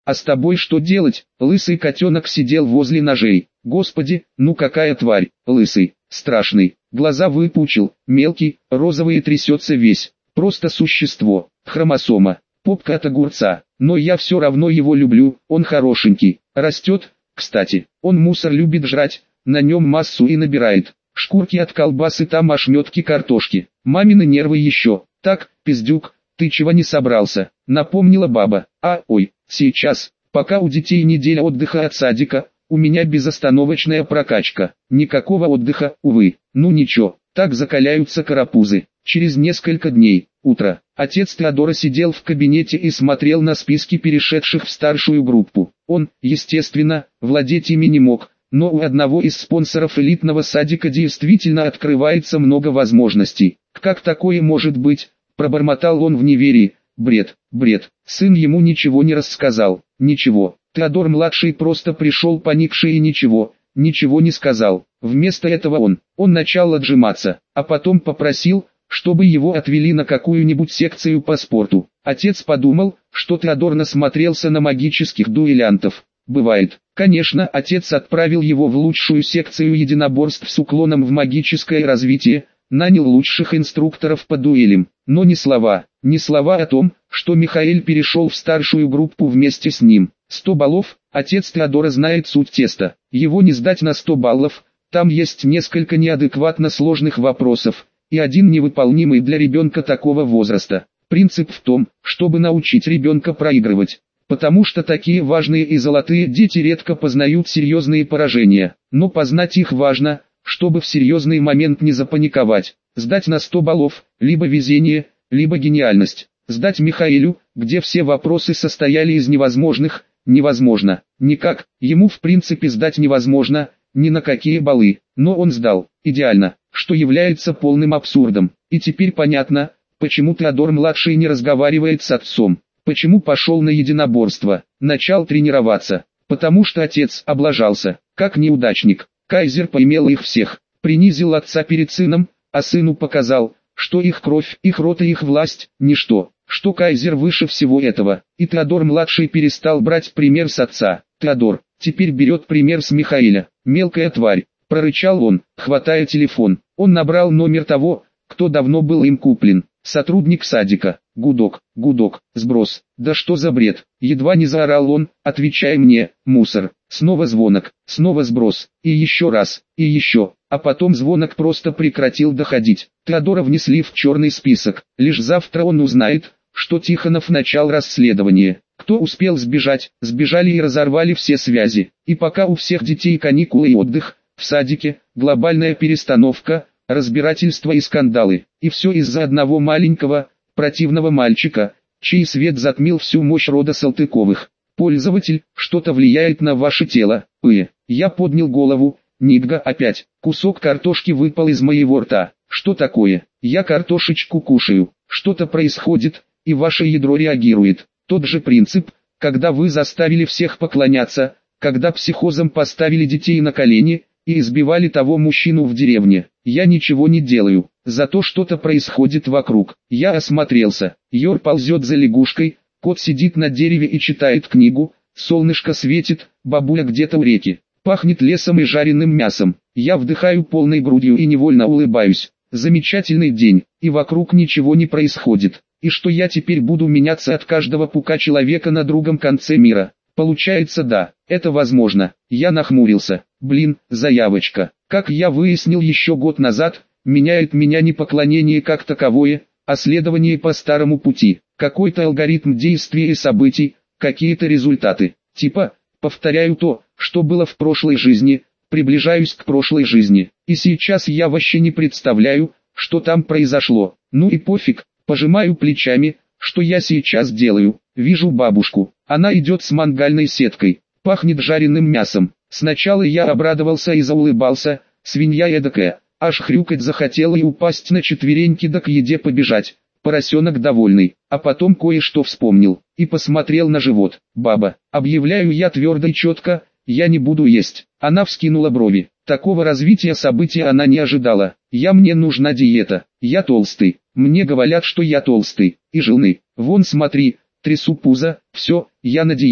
А с тобой что делать? Лысый котенок сидел возле ножей. Господи, ну какая тварь, лысый, страшный. Глаза выпучил, мелкий, розовый и трясется весь. Просто существо, хромосома, попка от огурца. Но я все равно его люблю, он хорошенький, растет, кстати. Он мусор любит жрать, на нем массу и набирает. Шкурки от колбасы, там ошметки картошки. Мамины нервы еще. Так, пиздюк, ты чего не собрался? Напомнила баба. Ой, сейчас, пока у детей неделя отдыха от садика, у меня безостановочная прокачка. Никакого отдыха, увы. Ну ничего, так закаляются карапузы. Через несколько дней, утро, отец Теодора сидел в кабинете и смотрел на списки перешедших в старшую группу. Он, естественно, владеть ими не мог, но у одного из спонсоров элитного садика действительно открывается много возможностей. Как такое может быть? Пробормотал он в неверии. Бред, бред. Сын ему ничего не рассказал. Ничего. Теодор-младший просто пришел поникший и ничего не сказал. Вместо этого он начал отжиматься, а потом попросил, чтобы его отвели на какую-нибудь секцию по спорту. Отец подумал, что Теодор насмотрелся на магических дуэлянтов. Бывает. Конечно, отец отправил его в лучшую секцию единоборств с уклоном в магическое развитие, нанял лучших инструкторов по дуэлям, но ни слова о том, что Михаил перешел в старшую группу вместе с ним. 100 баллов, отец Теодора знает суть теста, его не сдать на 100 баллов, там есть несколько неадекватно сложных вопросов, и один невыполнимый для ребенка такого возраста. Принцип в том, чтобы научить ребенка проигрывать. Потому что такие важные и золотые дети редко познают серьезные поражения, но познать их важно, чтобы в серьезный момент не запаниковать. Сдать на 100 баллов, либо везение, либо гениальность. Сдать Михаилу, где все вопросы состояли из невозможных, невозможно. Никак, ему в принципе сдать невозможно, ни на какие баллы, но он сдал, идеально, что является полным абсурдом. И теперь понятно, почему Теодор-младший не разговаривает с отцом. Почему пошел на единоборство, начал тренироваться, потому что отец облажался, как неудачник. Кайзер поимел их всех, принизил отца перед сыном, а сыну показал, что их кровь, их род и их власть – ничто, что Кайзер выше всего этого. И Теодор-младший перестал брать пример с отца. Теодор теперь берет пример с Михаила. «Мелкая тварь», – прорычал он, хватая телефон. Он набрал номер того, кто давно был им куплен. Сотрудник садика. Гудок, сброс. Да что за бред? Едва не заорал он, отвечай мне, мусор. Снова звонок, снова сброс. И еще раз, и еще. А потом звонок просто прекратил доходить. Теодора внесли в черный список. Лишь завтра он узнает, что Тихонов начал расследование. Кто успел сбежать, сбежали и разорвали все связи. И пока у всех детей каникулы и отдых, в садике, глобальная перестановка, разбирательства и скандалы. И все из-за одного маленького, противного мальчика, чей свет затмил всю мощь рода Салтыковых. Пользователь, что-то влияет на ваше тело. Я поднял голову, Нигга опять. Кусок картошки выпал из моего рта. Что такое? Я картошечку кушаю. Что-то происходит, и ваше ядро реагирует. Тот же принцип, когда вы заставили всех поклоняться, когда психозом поставили детей на колени, и избивали того мужчину в деревне. Я ничего не делаю, зато что-то происходит вокруг. Я осмотрелся, Йор ползет за лягушкой, кот сидит на дереве и читает книгу, солнышко светит, бабуля где-то у реки. Пахнет лесом и жареным мясом. Я вдыхаю полной грудью и невольно улыбаюсь. Замечательный день, и вокруг ничего не происходит. И что я теперь буду меняться от каждого пука человека на другом конце мира? Получается, да, это возможно. Я нахмурился. Блин, заявочка. Как я выяснил еще год назад, меняет меня не поклонение как таковое, а следование по старому пути. Какой-то алгоритм действий и событий, какие-то результаты. Типа, повторяю то, что было в прошлой жизни, приближаюсь к прошлой жизни. И сейчас я вообще не представляю, что там произошло. Ну и пофиг, пожимаю плечами, что я сейчас делаю. Вижу бабушку, она идет с мангальной сеткой, пахнет жареным мясом. Сначала я обрадовался и заулыбался, свинья эдакая, аж хрюкать захотела и упасть на четвереньки да к еде побежать. Поросенок довольный, а потом кое-что вспомнил, и посмотрел на живот. Баба, объявляю я твердо и четко, я не буду есть. Она вскинула брови, такого развития событий она не ожидала. Мне нужна диета, я толстый, мне говорят, что я толстый, и жирный. Вон смотри, трясу пузо, все, я на диету.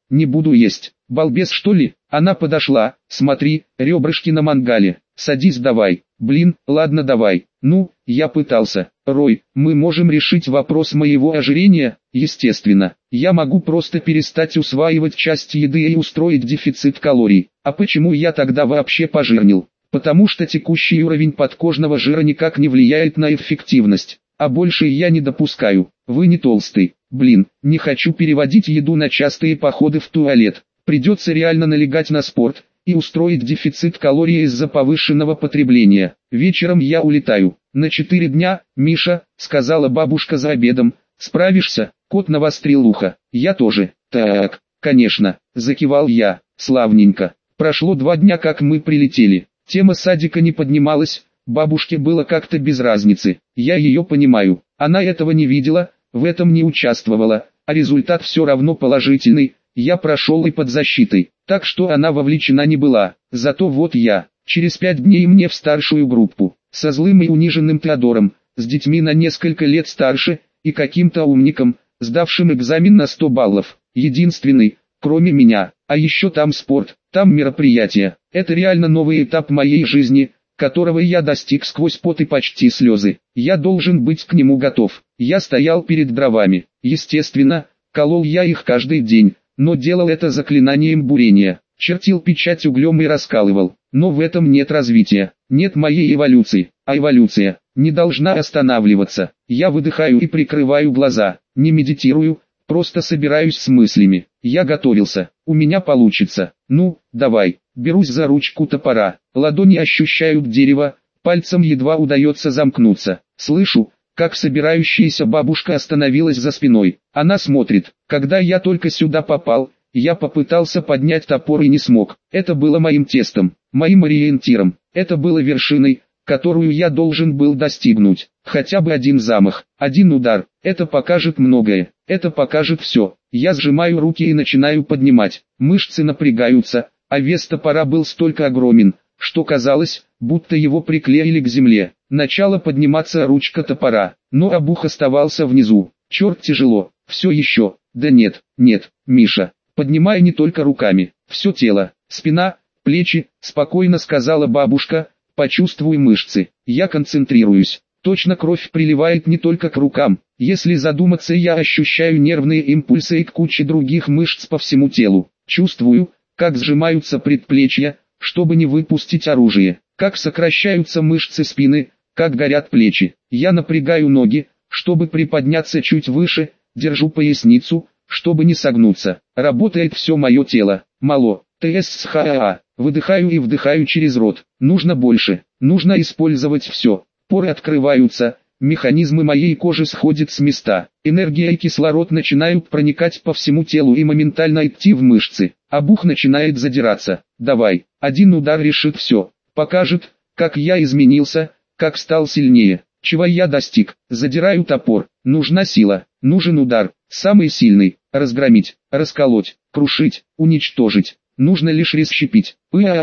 не буду есть. Балбес что ли? Она подошла, смотри, ребрышки на мангале, садись давай. Блин, ладно давай. Ну, я пытался. Рой, мы можем решить вопрос моего ожирения? Естественно. Я могу просто перестать усваивать часть еды и устроить дефицит калорий. А почему я тогда вообще пожирнел? Потому что текущий уровень подкожного жира никак не влияет на эффективность. А больше я не допускаю. Вы не толстый. Блин, не хочу переводить еду на частые походы в туалет. Придется реально налегать на спорт и устроить дефицит калорий из-за повышенного потребления. Вечером я улетаю. На 4 дня, Миша, сказала бабушка за обедом. Справишься? Кот навострил ухо. Я тоже. Так, конечно, закивал я. Славненько. Прошло 2 дня, как мы прилетели. Тема садика не поднималась. Бабушке было как-то без разницы. Я ее понимаю. Она этого не видела, в этом не участвовала, а результат все равно положительный. Я прошел и под защитой, так что она вовлечена не была. Зато вот я, через 5 дней мне в старшую группу, со злым и униженным Теодором, с детьми на несколько лет старше, и каким-то умником, сдавшим экзамен на 100 баллов, единственный, кроме меня. А еще там спорт, там мероприятия. Это реально новый этап моей жизни, которого я достиг сквозь пот и почти слезы. Я должен быть к нему готов. Я стоял перед дровами. Естественно, колол я их каждый день, но делал это заклинанием бурения. Чертил печать углем и раскалывал. Но в этом нет развития, нет моей эволюции. А эволюция не должна останавливаться. Я выдыхаю и прикрываю глаза. Не медитирую, просто собираюсь с мыслями. Я готовился. У меня получится. Ну, давай. Берусь за ручку топора. Ладони ощущают дерево, пальцем едва удается замкнуться. Слышу, как собирающаяся бабушка остановилась за спиной. Она смотрит. Когда я только сюда попал, я попытался поднять топор и не смог. Это было моим тестом, моим ориентиром. Это было вершиной, которую я должен был достигнуть. Хотя бы один замах, один удар. Это покажет многое. Это покажет все. Я сжимаю руки и начинаю поднимать. Мышцы напрягаются, а вес топора был столько огромен, что казалось, будто его приклеили к земле. Начала подниматься ручка топора, но обух оставался внизу. Черт, тяжело. Все еще. Да нет, Миша. Поднимай не только руками. Все тело, спина, плечи, спокойно сказала бабушка. Почувствуй мышцы. Я концентрируюсь. Точно кровь приливает не только к рукам. Если задуматься, я ощущаю нервные импульсы и к куче других мышц по всему телу. Чувствую, как сжимаются предплечья, чтобы не выпустить оружие. Как сокращаются мышцы спины, как горят плечи. Я напрягаю ноги, чтобы приподняться чуть выше, держу поясницу, чтобы не согнуться. Работает все мое тело. Мало. ТСХАА. Выдыхаю и вдыхаю через рот. Нужно больше. Нужно использовать все. Поры открываются. Механизмы моей кожи сходят с места. Энергия и кислород начинают проникать по всему телу и моментально идти в мышцы. Обух начинает задираться. Давай. Один удар решит все. Покажет, как я изменился, как стал сильнее. Чего я достиг. Задираю топор. Нужна сила. Нужен удар. Самый сильный. Разгромить, расколоть, крушить, уничтожить. Нужно лишь расщепить.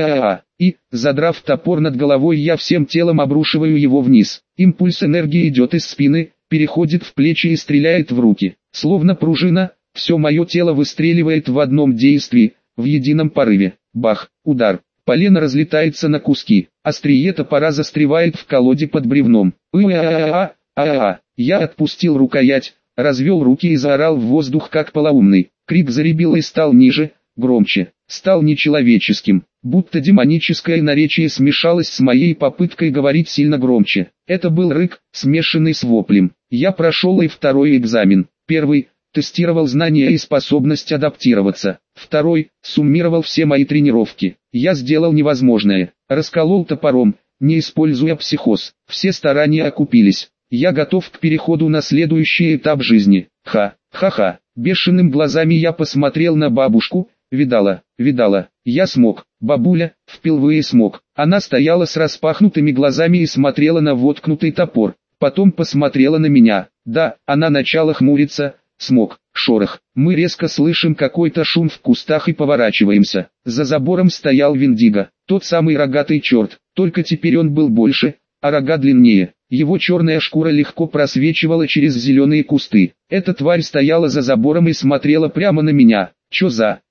И, задрав топор над головой, я всем телом обрушиваю его вниз. Импульс энергии идет из спины, переходит в плечи и стреляет в руки. Словно пружина, все мое тело выстреливает в одном действии, в едином порыве. Бах, удар. Полено разлетается на куски. Острие топора застревает в колоде под бревном. Я отпустил рукоять, развел руки и заорал в воздух как полоумный. Крик заребил и стал ниже, громче, стал нечеловеческим, будто демоническое наречие смешалось с моей попыткой говорить сильно громче. Это был рык, смешанный с воплем. Я прошел и второй экзамен. Первый – тестировал знания и способность адаптироваться. Второй – суммировал все мои тренировки. Я сделал невозможное. Расколол топором, не используя психоз. Все старания окупились. Я готов к переходу на следующий этап жизни. Ха-ха. Бешеным глазами я посмотрел на бабушку. Видала, я смог. Бабуля, впервые смог. Она стояла с распахнутыми глазами и смотрела на воткнутый топор. Потом посмотрела на меня. Да, она начала хмуриться. Смог. Шорох. Мы резко слышим какой-то шум в кустах и поворачиваемся. За забором стоял Виндиго. Тот самый рогатый черт. Только теперь он был больше, а рога длиннее. Его черная шкура легко просвечивала через зеленые кусты. Эта тварь стояла за забором и смотрела прямо на меня. Чё за...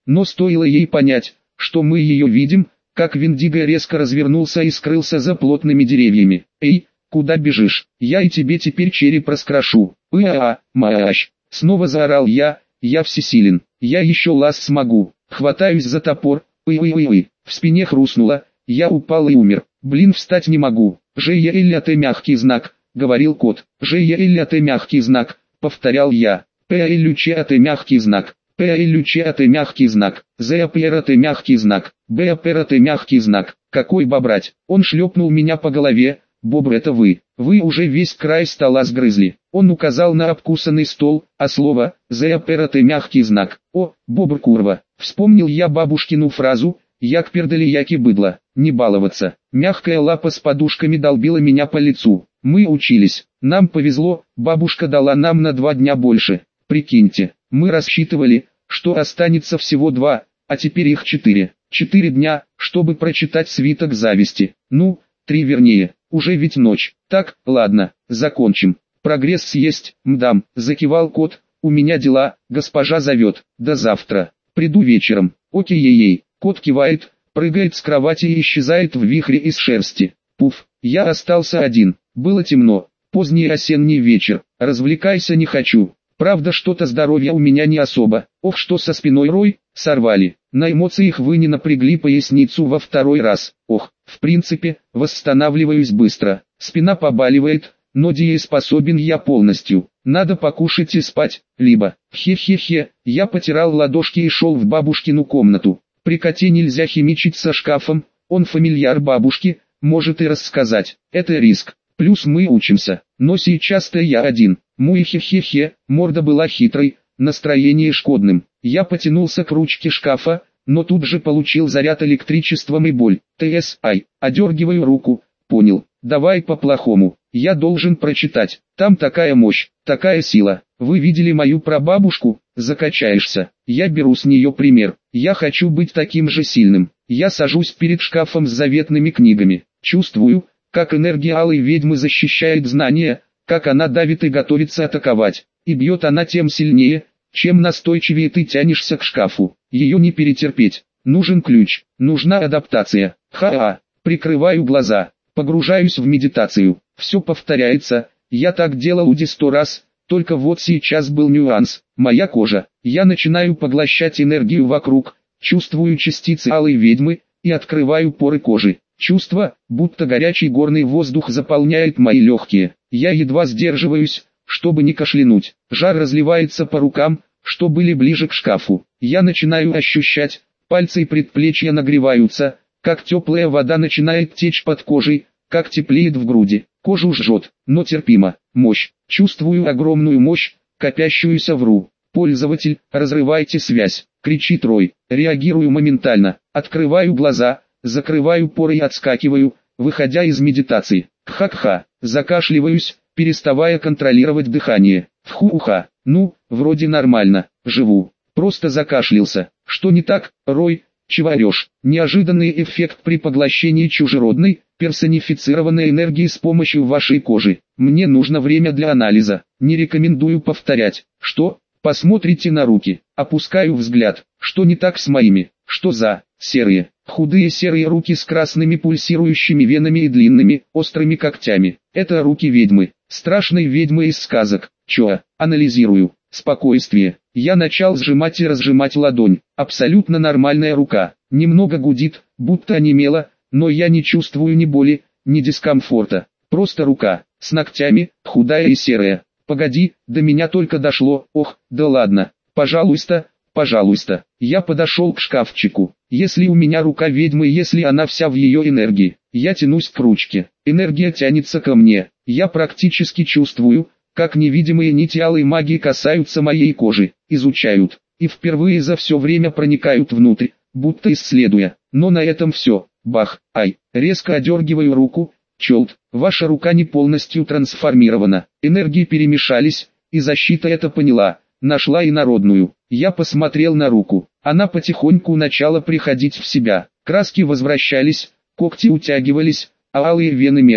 но стоило ей понять, что мы ее видим, как Виндиго резко развернулся и скрылся за плотными деревьями. «Эй, куда бежишь? Я и тебе теперь череп раскрошу!» «Маащ!» Снова заорал я всесилен, я еще лаз смогу. Хватаюсь за топор, в спине хрустнуло, я упал и умер. Блин, встать не могу. «ЖЕЛТ мягкий знак», — говорил кот. «ЖЕЛТ мягкий знак», — повторял я. «ПЛЧАТ мягкий знак». ПЛЧАТ мягкий знак, ЗАПРАТ мягкий знак, БАПРАТ мягкий знак. Какой бобрать? Он шлепнул меня по голове. «Бобр, это вы. Вы уже весь край стола сгрызли». Он указал на обкусанный стол, а слово «ЗАПРАТ мягкий знак». «О, бобр курва». Вспомнил я бабушкину фразу «Як пердали яки быдло». Не баловаться. Мягкая лапа с подушками долбила меня по лицу. Мы учились. Нам повезло, бабушка дала нам на 2 дня больше. Прикиньте, мы рассчитывали, что останется всего 2, а теперь их 4. 4 дня, чтобы прочитать свиток зависти. Ну, 3 вернее, уже ведь ночь. Так, ладно, закончим. Прогресс есть, мдам, закивал кот. У меня дела, госпожа зовет. До завтра. Приду вечером. Окей-ей-ей. Кот кивает, прыгает с кровати и исчезает в вихре из шерсти. Пуф, я остался один. Было темно. Поздний осенний вечер. Развлекайся не хочу. Правда, что-то здоровья у меня не особо. Ох, что со спиной рой, сорвали. На эмоциях вы не напрягли поясницу во 2-й раз. Ох, в принципе, восстанавливаюсь быстро. Спина побаливает, но дееспособен я полностью. Надо покушать и спать, либо... Хе-хе-хе, я потирал ладошки и шел в бабушкину комнату. При коте нельзя химичить со шкафом, он фамильяр бабушки, может и рассказать. Это риск. Плюс мы учимся, но сейчас-то я один. Муи-хе-хе-хе, морда была хитрой, настроение шкодным. Я потянулся к ручке шкафа, но тут же получил заряд электричеством и боль. ТС-ай, одергиваю руку, понял, давай по-плохому. Я должен прочитать, там такая мощь, такая сила. Вы видели мою прабабушку? Закачаешься. Я беру с нее пример. Я хочу быть таким же сильным. Я сажусь перед шкафом с заветными книгами. Чувствую, как энергия алой ведьмы защищает знания, как она давит и готовится атаковать. И бьет она тем сильнее, чем настойчивее ты тянешься к шкафу. Ее не перетерпеть. Нужен ключ, нужна адаптация. Ха-ха. Прикрываю глаза, погружаюсь в медитацию. Все повторяется, я так делал уже 100 раз, только вот сейчас был нюанс. Моя кожа. Я начинаю поглощать энергию вокруг, чувствую частицы алой ведьмы, и открываю поры кожи. Чувство, будто горячий горный воздух заполняет мои легкие. Я едва сдерживаюсь, чтобы не кашлянуть. Жар разливается по рукам, что были ближе к шкафу. Я начинаю ощущать, пальцы и предплечья нагреваются, как теплая вода начинает течь под кожей, как теплеет в груди. Кожу жжет, но терпимо. Мощь. Чувствую огромную мощь, копящуюся в ру. «Пользователь, разрывайте связь!» — кричит Рой. Реагирую моментально. Открываю глаза, закрываю поры и отскакиваю, выходя из медитации. Ха-ха. Закашливаюсь, переставая контролировать дыхание. Фу-уха. Ну, вроде нормально. Живу. Просто закашлялся. Что не так, Рой? Чего орешь? Неожиданный эффект при поглощении чужеродной, персонифицированной энергии с помощью вашей кожи. Мне нужно время для анализа. Не рекомендую повторять. Что? Посмотрите на руки. Опускаю взгляд. Что не так с моими? Что за серые, худые серые руки с красными пульсирующими венами и длинными, острыми когтями? Это руки ведьмы. Страшной ведьмы из сказок. Чё? Анализирую. Спокойствие. Я начал сжимать и разжимать ладонь. Абсолютно нормальная рука. Немного гудит, будто онемела, но я не чувствую ни боли, ни дискомфорта. Просто рука, с ногтями, худая и серая. Погоди, до меня только дошло. Ох, да ладно. Пожалуйста, пожалуйста. Я подошел к шкафчику. Если у меня рука ведьмы, если она вся в ее энергии, я тянусь к ручке. Энергия тянется ко мне. Я практически чувствую, как невидимые нити алой магии касаются моей кожи, изучают, и впервые за все время проникают внутрь, будто исследуя. Но на этом все. Бах, ай, резко одергиваю руку. Чёлт, ваша рука не полностью трансформирована. Энергии перемешались, и защита это поняла, нашла инородную. Я посмотрел на руку. Она потихоньку начала приходить в себя. Краски возвращались, когти утягивались, а алые вены меркли.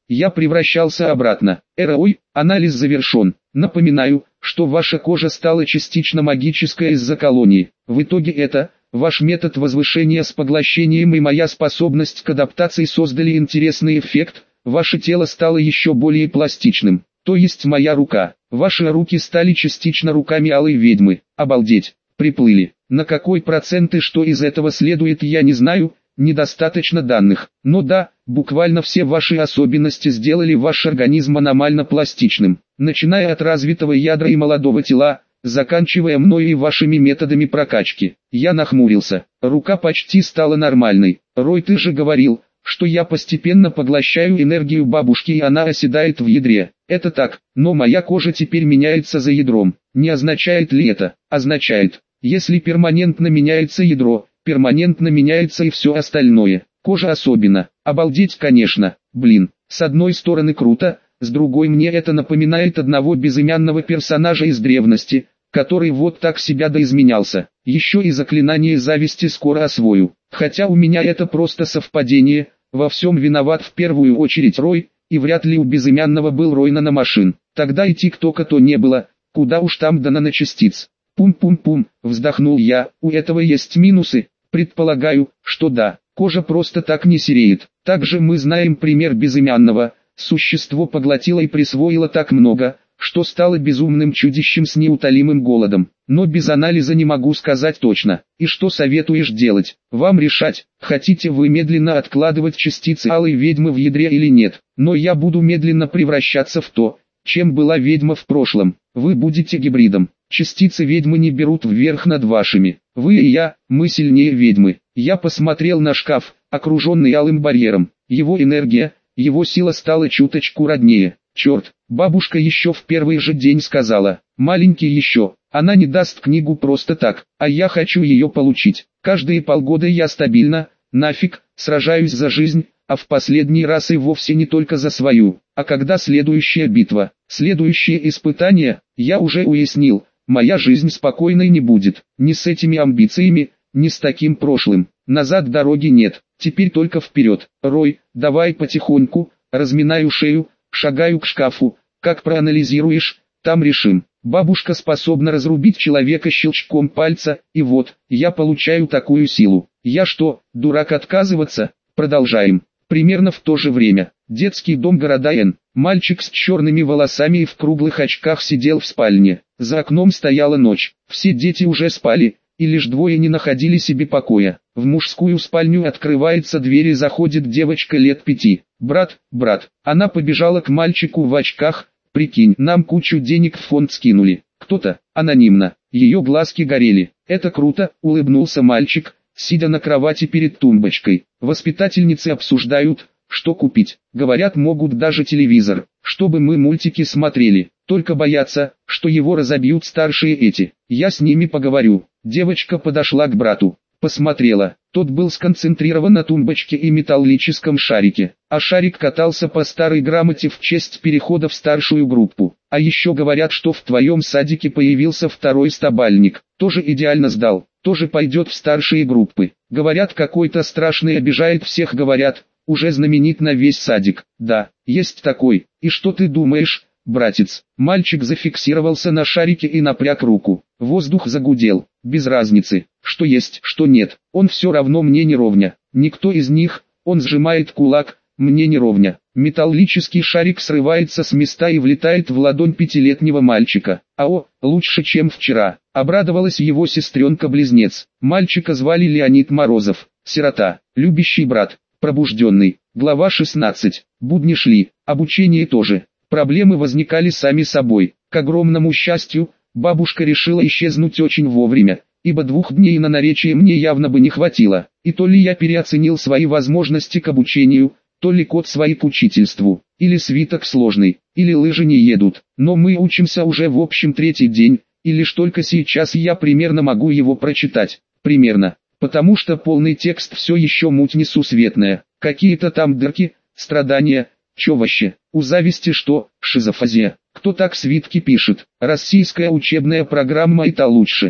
я превращался обратно. Ой, анализ завершен. Напоминаю, что ваша кожа стала частично магической из-за колонии. В итоге это, ваш метод возвышения с поглощением и моя способность к адаптации создали интересный эффект, ваше тело стало еще более пластичным. То есть моя рука. Ваши руки стали частично руками алой ведьмы. Обалдеть, приплыли. На какой процент и что из этого следует, я не знаю, недостаточно данных. Но да, буквально все ваши особенности сделали ваш организм аномально пластичным. Начиная от развитого ядра и молодого тела, заканчивая мною и вашими методами прокачки. Я нахмурился. Рука почти стала нормальной. Рой, ты же говорил, что я постепенно поглощаю энергию бабушки и она оседает в ядре. Это так, но моя кожа теперь меняется за ядром. Не означает ли это? Означает. Если перманентно меняется ядро, перманентно меняется и все остальное. Кожа особенно. Обалдеть, конечно. Блин, с одной стороны круто, с другой мне это напоминает одного безымянного персонажа из древности, который вот так себя доизменялся. Еще и заклинание зависти скоро освою. Хотя у меня это просто совпадение, во всем виноват в первую очередь Рой, и вряд ли у безымянного был Рой наномашин. Тогда и ТикТока-то не было, куда уж там до наночастиц. Пум-пум-пум, вздохнул я, у этого есть минусы, предполагаю, что да, кожа просто так не сереет. Также мы знаем пример безымянного, существо поглотило и присвоило так много, что стало безумным чудищем с неутолимым голодом. Но без анализа не могу сказать точно. И что советуешь делать? Вам решать, хотите вы медленно откладывать частицы алой ведьмы в ядре или нет. Но я буду медленно превращаться в то, чем была ведьма в прошлом. Вы будете гибридом. Частицы ведьмы не берут вверх над вашими. Вы и я, мы сильнее ведьмы. Я посмотрел на шкаф, окруженный алым барьером. Его энергия, его сила стала чуточку роднее. Черт, бабушка еще в первый же день сказала, маленький еще, она не даст книгу просто так, а я хочу ее получить. Каждые полгода я стабильно, нафиг, сражаюсь за жизнь, а в последний раз и вовсе не только за свою. А когда следующая битва, следующее испытание, я уже уяснил, моя жизнь спокойной не будет, ни с этими амбициями, ни с таким прошлым. Назад дороги нет, теперь только вперед. Рой, давай потихоньку, разминаю шею, шагаю к шкафу, как проанализируешь, там решим. Бабушка способна разрубить человека щелчком пальца, и вот, я получаю такую силу. Я что, дурак отказываться? Продолжаем. Примерно в то же время, детский дом города Н. Мальчик с черными волосами и в круглых очках сидел в спальне. За окном стояла ночь, все дети уже спали, и лишь двое не находили себе покоя. В мужскую спальню открывается дверь и заходит девочка лет 5. «Брат, брат». Она побежала к мальчику в очках. «Прикинь, нам кучу денег в фонд скинули. Кто-то, анонимно». Ее глазки горели. «Это круто», — улыбнулся мальчик, сидя на кровати перед тумбочкой. Воспитательницы обсуждают, что купить. Говорят, могут даже телевизор, чтобы мы мультики смотрели. Только боятся, что его разобьют старшие эти. Я с ними поговорю. Девочка подошла к брату. Посмотрела, тот был сконцентрирован на тумбочке и металлическом шарике, а шарик катался по старой грамоте в честь перехода в старшую группу. А еще говорят, что в твоем садике появился второй стабальник, тоже идеально сдал, тоже пойдет в старшие группы. Говорят, какой-то страшный обижает всех, говорят, уже знаменит на весь садик. Да, есть такой. И что ты думаешь, братец? Мальчик зафиксировался на шарике и напряг руку. Воздух загудел. Без разницы, что есть, что нет. Он все равно мне не ровня. Никто из них, он сжимает кулак, мне не ровня. Металлический шарик срывается с места и влетает в ладонь 5-летнего мальчика. Лучше, чем вчера. Обрадовалась его сестренка-близнец. Мальчика звали Леонид Морозов. Сирота, любящий брат, пробужденный. Глава 16. Будни шли, обучение тоже. Проблемы возникали сами собой. К огромному счастью, бабушка решила исчезнуть очень вовремя, ибо 2 дней на наречие мне явно бы не хватило. И то ли я переоценил свои возможности к обучению, то ли код свои к учительству, или свиток сложный, или лыжи не едут. Но мы учимся уже в общем 3-й день, и лишь только сейчас я примерно могу его прочитать. Примерно. Потому что полный текст все еще муть несусветная. Какие-то там дырки, страдания, чё вообще? У зависти что, шизофазия? Кто так свитки пишет? Российская учебная программа это лучше.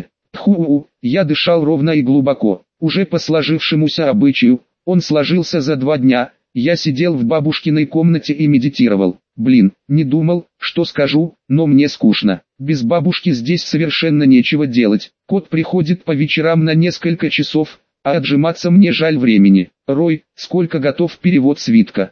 Я дышал ровно и глубоко. Уже по сложившемуся обычаю, он сложился за 2 дня, Я сидел в бабушкиной комнате и медитировал. Блин, не думал, что скажу, но мне скучно. Без бабушки здесь совершенно нечего делать. Кот приходит по вечерам на несколько часов, а отжиматься мне жаль времени. Рой, сколько готов перевод свитка?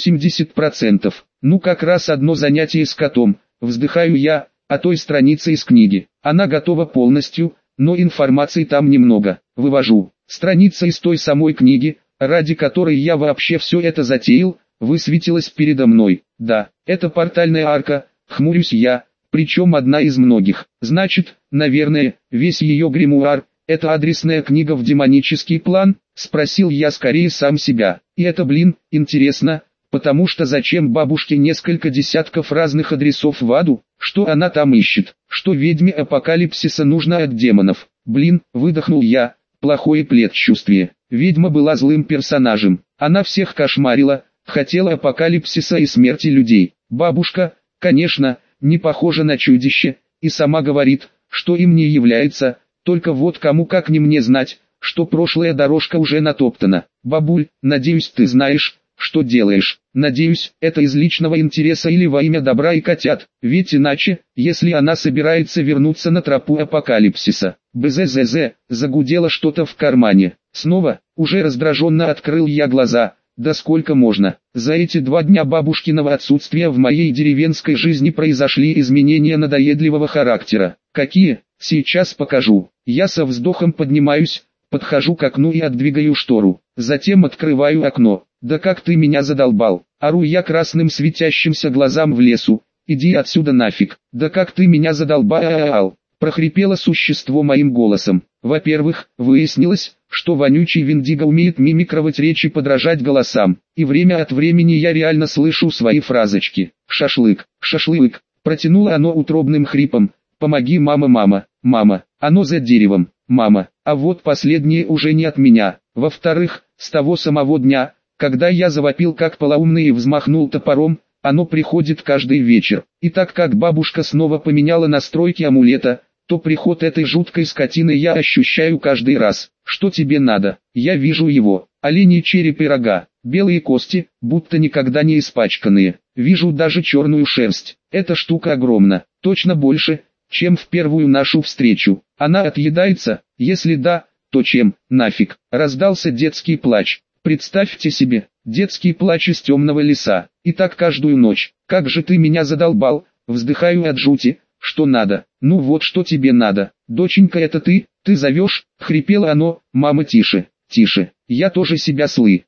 80%. Ну как раз одно занятие с котом. Вздыхаю я, о той странице из книги. Она готова полностью, но информации там немного. Вывожу. Страница из той самой книги, ради которой я вообще все это затеял, высветилась передо мной. Да, это портальная арка, хмурюсь я, причем одна из многих. Значит, наверное, весь ее гримуар — это адресная книга в демонический план, спросил я скорее сам себя. И это, блин, интересно, потому что зачем бабушке несколько десятков разных адресов в аду, что она там ищет, что ведьме апокалипсиса нужно от демонов. Блин, выдохнул я, плохое предчувствие. Ведьма была злым персонажем, она всех кошмарила, хотела апокалипсиса и смерти людей. Бабушка, конечно, не похожа на чудище, и сама говорит, что им не является, только вот кому как не мне знать, что прошлая дорожка уже натоптана. Бабуль, надеюсь, ты знаешь, что делаешь. Надеюсь, это из личного интереса или во имя добра и котят, ведь иначе, если она собирается вернуться на тропу апокалипсиса. Бззз, загудело что-то в кармане. Снова, уже раздраженно открыл я глаза. Да сколько можно? За эти 2 дня бабушкиного отсутствия в моей деревенской жизни произошли изменения надоедливого характера. Какие? Сейчас покажу. Я со вздохом поднимаюсь, подхожу к окну и отдвигаю штору. Затем открываю окно. Да как ты меня задолбал. Ору я красным светящимся глазам в лесу. Иди отсюда нафиг. Да как ты меня задолбал. Прохрипело существо моим голосом. Во-первых, выяснилось, что вонючий Виндиго умеет мимикровать речи, подражать голосам, и время от времени я реально слышу свои фразочки. «Шашлык, шашлык», протянуло оно утробным хрипом. «Помоги, мама, мама, мама». Оно за деревом. «Мама». А вот последнее уже не от меня. Во-вторых, с того самого дня, когда я завопил как полоумный и взмахнул топором, оно приходит каждый вечер. И так как бабушка снова поменяла настройки амулета, то приход этой жуткой скотины я ощущаю каждый раз. Что тебе надо? Я вижу его. Оленей череп и рога, белые кости, будто никогда не испачканные. Вижу даже черную шерсть. Эта штука огромна, точно больше, чем в первую нашу встречу. Она отъедается? Если да, то чем? Нафиг. Раздался детский плач. Представьте себе, детский плач из темного леса. И так каждую ночь. Как же ты меня задолбал, вздыхаю от жути. Что надо? Ну вот что тебе надо. Доченька, это ты зовешь? Хрипело оно. Мама, тише, тише. Я тоже себя слы.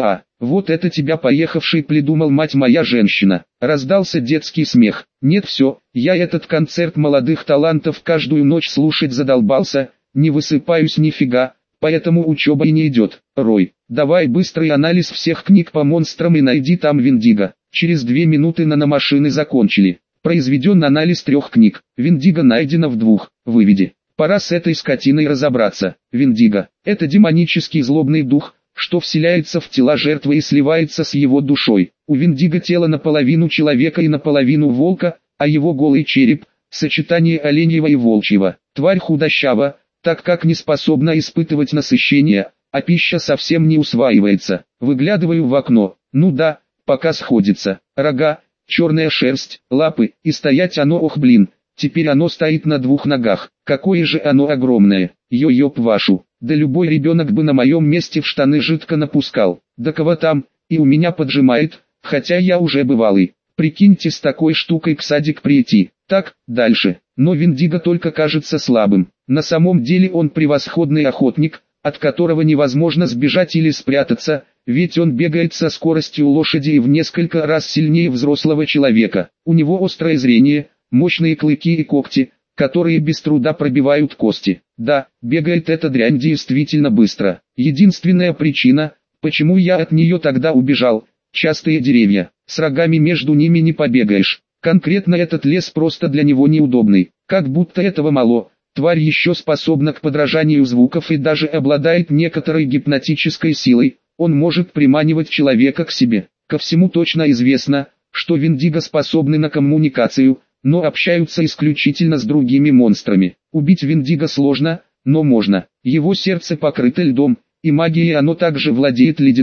Вот это тебя поехавший придумал, мать моя женщина. Раздался детский смех. Нет, все, я этот концерт молодых талантов каждую ночь слушать задолбался, не высыпаюсь нифига, поэтому учеба и не идет. Рой, давай быстрый анализ всех книг по монстрам и найди там Виндиго. Через 2 минуты наномашины закончили. Произведен анализ 3 книг. Виндиго найдено в 2. Выведи. Пора с этой скотиной разобраться. Виндиго – это демонический злобный дух, что вселяется в тела жертвы и сливается с его душой. У Виндиго тело наполовину человека и наполовину волка, а его голый череп – сочетание оленьего и волчьего. Тварь худощава, так как не способна испытывать насыщение, а пища совсем не усваивается. Выглядываю в окно. Ну да, пока сходится. Рога, черная шерсть, лапы, и стоять оно, ох блин, теперь оно стоит на 2 ногах. Какое же оно огромное, ё-ёп вашу, да любой ребенок бы на моем месте в штаны жидко напускал. Да кого там, и у меня поджимает, хотя я уже бывалый. Прикиньте, с такой штукой к садик прийти. Так, дальше. Но Виндиго только кажется слабым. На самом деле он превосходный охотник, от которого невозможно сбежать или спрятаться, ведь он бегает со скоростью лошади и в несколько раз сильнее взрослого человека. У него острое зрение, мощные клыки и когти, которые без труда пробивают кости. Да, бегает эта дрянь действительно быстро. Единственная причина, почему я от нее тогда убежал, частые деревья. С рогами между ними не побегаешь. Конкретно этот лес просто для него неудобный. Как будто этого мало. Тварь еще способна к подражанию звуков и даже обладает некоторой гипнотической силой. Он может приманивать человека к себе. Ко всему точно известно, что Виндиго способны на коммуникацию, но общаются исключительно с другими монстрами. Убить Виндиго сложно, но можно. Его сердце покрыто льдом, и магией оно также владеет ледяной.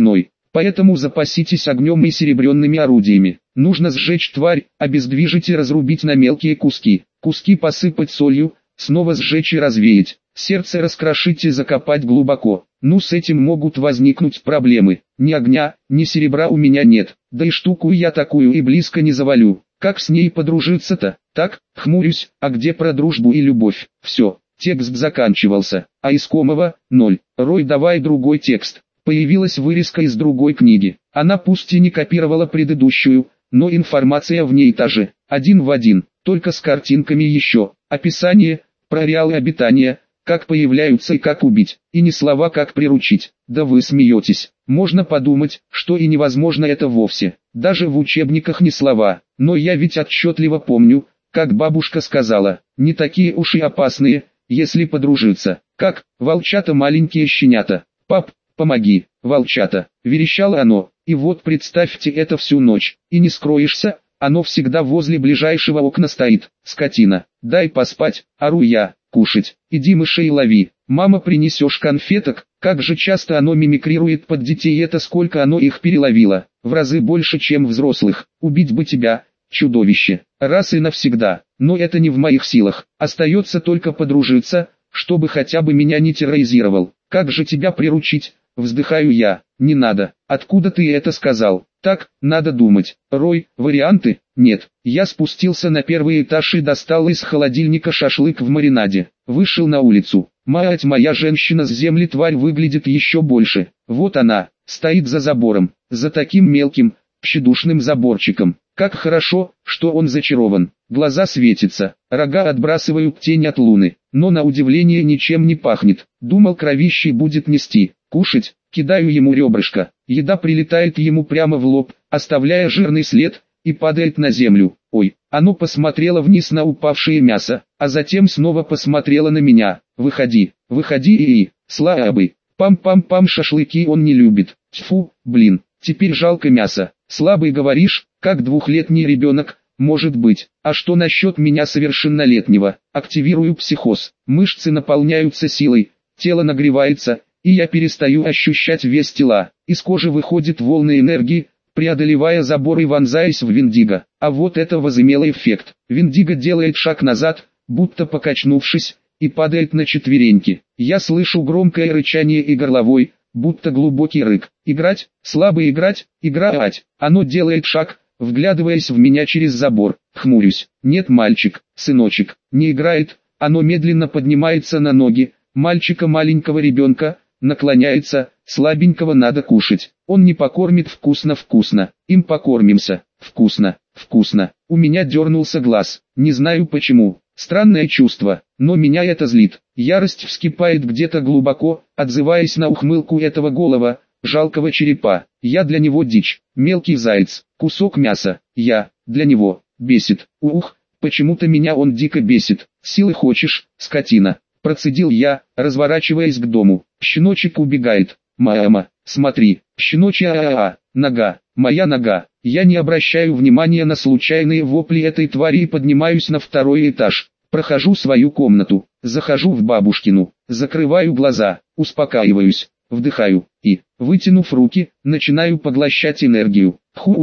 Поэтому запаситесь огнем и серебряными орудиями. Нужно сжечь тварь, обездвижить и разрубить на мелкие куски. Куски посыпать солью, снова сжечь и развеять. Сердце раскрошить и закопать глубоко. Ну, с этим могут возникнуть проблемы. Ни огня, ни серебра у меня нет. Да и штуку я такую и близко не завалю. Как с ней подружиться-то? Так, хмурюсь, а где про дружбу и любовь? Все, текст заканчивался. А искомого – 0. Рой, давай другой текст. Появилась вырезка из другой книги. Она пусть и не копировала предыдущую, но информация в ней та же. Один в один, только с картинками еще. Описание, про реалы обитания, как появляются и как убить. И не слова как приручить. Да вы смеетесь. Можно подумать, что и невозможно это вовсе. Даже в учебниках не слова. Но я ведь отчетливо помню, как бабушка сказала, не такие уж и опасные, если подружиться. Как, волчата маленькие щенята. Пап, помоги, волчата, верещало оно. И вот представьте это всю ночь. И не скроешься, оно всегда возле ближайшего окна стоит. Скотина, дай поспать, ору я. Кушать, иди мышей лови. Мама, принесешь конфеток? Как же часто оно мимикрирует под детей, это сколько оно их переловило. В разы больше, чем взрослых. Убить бы тебя, чудовище, раз и навсегда. Но это не в моих силах. Остается только подружиться, чтобы хотя бы меня не терроризировал. Как же тебя приручить? Вздыхаю я. Не надо. Откуда ты это сказал? Так, надо думать. Рой, варианты? Нет. Я спустился на первый этаж и достал из холодильника шашлык в маринаде. Вышел на улицу. Мать моя, женщина с земли тварь выглядит еще больше. Вот она, стоит за забором. За таким мелким, тщедушным заборчиком. Как хорошо, что он зачарован. Глаза светятся, рога отбрасывают тень от луны. Но на удивление ничем не пахнет. Думал, кровищей будет нести. Кушать, кидаю ему ребрышко. Еда прилетает ему прямо в лоб, оставляя жирный след, и падает на землю. Ой, оно посмотрело вниз на упавшее мясо, а затем снова посмотрело на меня. Выходи, выходи и слабый. Пам-пам-пам, шашлыки он не любит. Тьфу, блин, теперь жалко мяса. Слабый говоришь, как двухлетний ребенок, может быть. А что насчет меня совершеннолетнего? Активирую психоз. Мышцы наполняются силой, тело нагревается, и я перестаю ощущать вес тела. Из кожи выходят волны энергии, преодолевая забор и вонзаясь в Виндиго. А вот это возымело эффект. Виндиго делает шаг назад, будто покачнувшись, и падает на четвереньки. Я слышу громкое рычание и горловой, будто глубокий рык. Играть, слабо играть, играть. Оно делает шаг, вглядываясь в меня через забор. Хмурюсь. Нет, мальчик, сыночек, не играет. Оно медленно поднимается на ноги. Мальчика, маленького ребенка, наклоняется, слабенького надо кушать. Он не покормит, вкусно-вкусно. Им покормимся. Вкусно, вкусно. У меня дернулся глаз. Не знаю почему. Странное чувство, но меня это злит. Ярость вскипает где-то глубоко, отзываясь на ухмылку этого голого, жалкого черепа. Я для него дичь, мелкий заяц, кусок мяса. Я, для него, бесит. Ух, почему-то меня он дико бесит. Силы хочешь, скотина? Процедил я, разворачиваясь к дому. Щеночек убегает. Мама, смотри, щеночья нога, моя нога. Я не обращаю внимания на случайные вопли этой твари и поднимаюсь на второй этаж. Прохожу свою комнату, захожу в бабушкину, закрываю глаза, успокаиваюсь, вдыхаю и, вытянув руки, начинаю поглощать энергию.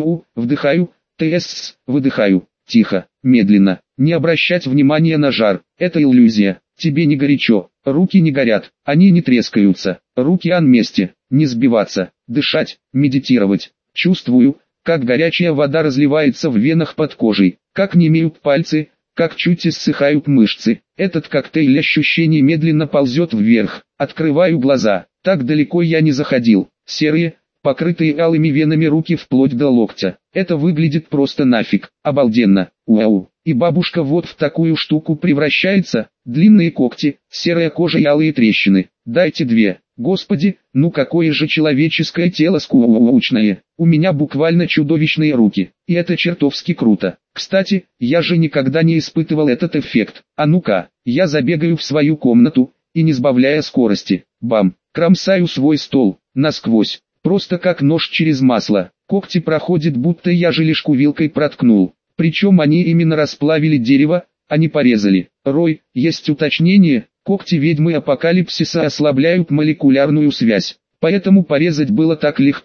Вдыхаю, выдыхаю, тихо, медленно, не обращать внимания на жар, это иллюзия. Тебе не горячо, руки не горят, они не трескаются, руки на месте, не сбиваться, дышать, медитировать. Чувствую, как горячая вода разливается в венах под кожей, как немеют пальцы, как чуть иссыхают мышцы. Этот коктейль ощущений медленно ползет вверх. Открываю глаза, так далеко я не заходил. Серые, покрытые алыми венами руки вплоть до локтя. Это выглядит просто нафиг, обалденно. Уау. И бабушка вот в такую штуку превращается. Длинные когти, серая кожа и алые трещины. Дайте две. Господи, ну какое же человеческое тело скучное. У меня буквально чудовищные руки. И это чертовски круто. Кстати, я же никогда не испытывал этот эффект. А ну-ка, я забегаю в свою комнату, и не сбавляя скорости, бам, кромсаю свой стол, насквозь. Просто как нож через масло. Когти проходят, будто я желешку вилкой проткнул. Причем они именно расплавили дерево, а не порезали. Рой, есть уточнение, когти ведьмы апокалипсиса ослабляют молекулярную связь. Поэтому порезать было так легко.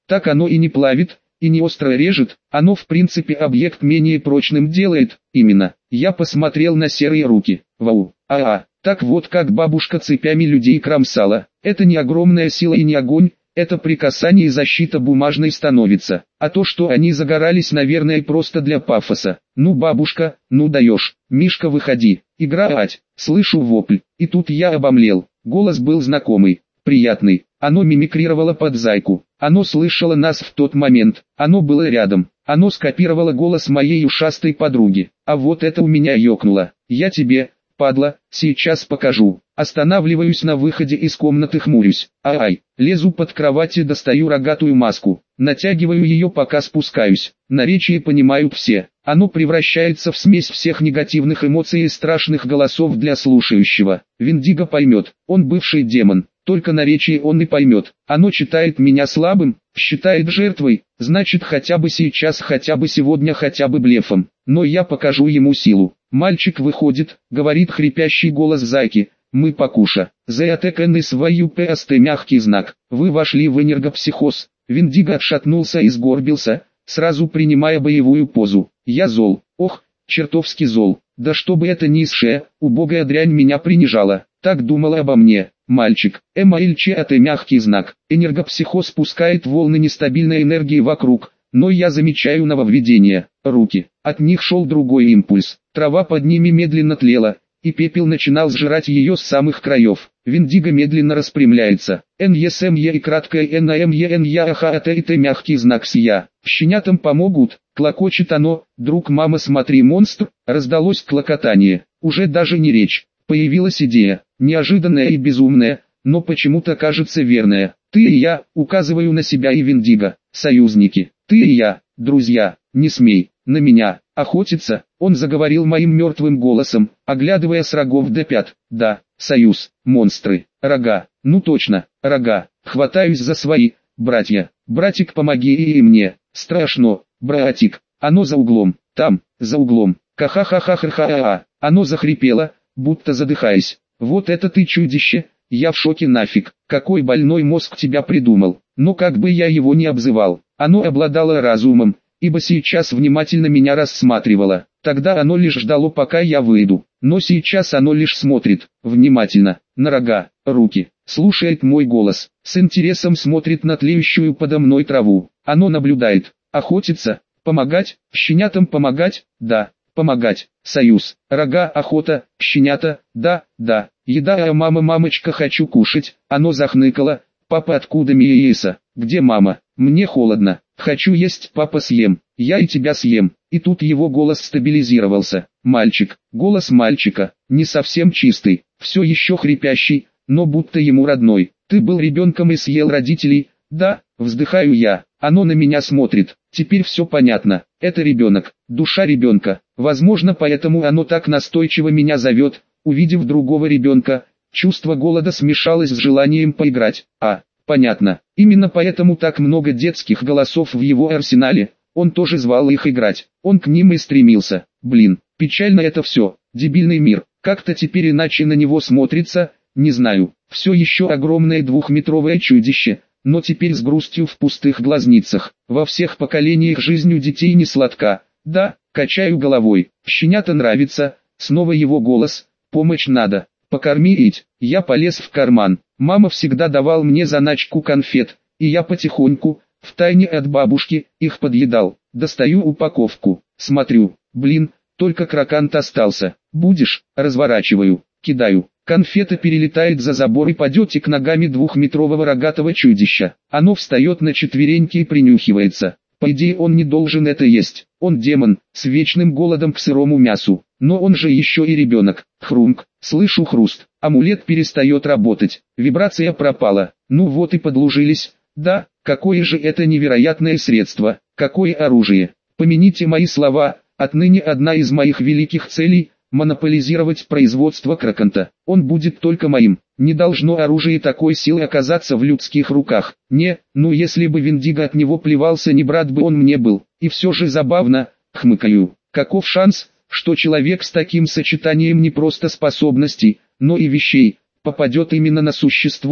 Так оно и не плавит, и не остро режет, оно в принципе объект менее прочным делает, именно. Я посмотрел на серые руки. Вау, так вот как бабушка цепями людей кромсала. Это не огромная сила и не огонь, это при касании защита бумажной становится. А то, что они загорались, наверное, просто для пафоса. Ну бабушка, ну даешь. Мишка, выходи. Играть. Слышу вопль. И тут я обомлел. Голос был знакомый, приятный. Оно мимикрировало под зайку. Оно слышало нас в тот момент. Оно было рядом. Оно скопировало голос моей ушастой подруги. А вот это у меня ёкнуло. Я тебе, падла, сейчас покажу. Останавливаюсь на выходе из комнаты, хмурюсь. Лезу под кровать и достаю рогатую маску. Натягиваю ее, пока спускаюсь. Наречие понимают все. Оно превращается в смесь всех негативных эмоций и страшных голосов для слушающего. Виндиго поймет, он бывший демон. Только наречие он и поймет. Оно читает меня слабым, считает жертвой, значит хотя бы сейчас, хотя бы сегодня, хотя бы блефом. Но я покажу ему силу. Мальчик выходит, говорит хрипящий голос зайки. Мы покуша. ЗАТКН свою ПСТ мягкий знак. Вы вошли в энергопсихоз. Виндиго отшатнулся и сгорбился, сразу принимая боевую позу. Я зол. Ох, чертовски зол. Да чтобы это низшая, убогая дрянь меня принижала. Так думала обо мне. Мальчик, МАЛЧАТ мягкий знак. Энергопсихоз спускает волны нестабильной энергии вокруг, но я замечаю нововведение. Руки. От них шел другой импульс. Трава под ними медленно тлела, и пепел начинал сжирать ее с самых краев. Виндиго медленно распрямляется. НЕСМЕ и краткое НАМЕНЯХАТ и Т мягкий знак сия. Щенятам помогут, клокочет оно. Друг, мама, смотри, монстр. Раздалось клокотание. Уже даже не речь. Появилась идея, неожиданная и безумная, но почему-то кажется верная. Ты и я, указываю на себя и Виндиго, союзники. Ты и я, друзья, не смей на меня охотиться. Он заговорил моим мертвым голосом, оглядывая с рогов до пят. Да, союз, монстры, рога, ну точно, рога. Хватаюсь за свои, братья. Братик, помоги и мне. Страшно, братик. Оно за углом, там, за углом. Ха-ха-ха-ха-ха-ха. Оно захрипело, будто задыхаясь. Вот это ты чудище, я в шоке нафиг. Какой больной мозг тебя придумал. Но как бы я его ни обзывал, оно обладало разумом, ибо сейчас внимательно меня рассматривало. Тогда оно лишь ждало, пока я выйду. Но сейчас оно лишь смотрит, внимательно, на рога, руки, слушает мой голос, с интересом смотрит на тлеющую подо мной траву. Оно наблюдает, охотится, помогать, щенятам помогать, да, помогать, союз, рога, охота, щенята, да, еда, мама, мамочка, хочу кушать. Оно захныкало. Папа, откуда мяса? Где мама? Мне холодно. Хочу есть, папа, съем. Я и тебя съем. И тут его голос стабилизировался. Мальчик, голос мальчика, не совсем чистый, все еще хрипящий, но будто ему родной. Ты был ребенком и съел родителей. Да, вздыхаю я. Оно на меня смотрит. Теперь все понятно. Это ребенок, душа ребенка. Возможно, поэтому оно так настойчиво меня зовет. Увидев другого ребенка, чувство голода смешалось с желанием поиграть. Понятно. Именно поэтому так много детских голосов в его арсенале. Он тоже звал их играть. Он к ним и стремился. Блин, печально это все. Дебильный мир. Как-то теперь иначе на него смотрится, не знаю. Все еще огромное двухметровое чудище, но теперь с грустью в пустых глазницах. Во всех поколениях жизнь у детей не сладка. Да, качаю головой. Щенята нравится. Снова его голос. Помощь надо. Покормить. Я полез в карман. Мама всегда давал мне заначку конфет, и я потихоньку, втайне от бабушки, их подъедал. Достаю упаковку. Смотрю. Блин, только крокант остался. Будешь? Разворачиваю. Кидаю. Конфета перелетает за забор и падет к ногами двухметрового рогатого чудища. Оно встает на четвереньки и принюхивается. По идее он не должен это есть. Он демон, с вечным голодом к сырому мясу. Но он же еще и ребенок. Хрумк. Слышу хруст. Амулет перестает работать. Вибрация пропала. Ну вот и подлужились. Да, какое же это невероятное средство. Какое оружие. Помяните мои слова. Отныне одна из моих великих целей – монополизировать производство кроканта. Он будет только моим. Не должно оружие такой силы оказаться в людских руках. Ну если бы Виндиго от него плевался, не брат бы он мне был. И все же забавно, хмыкаю. Каков шанс, что человек с таким сочетанием не просто способностей, но и вещей, попадет именно на существо,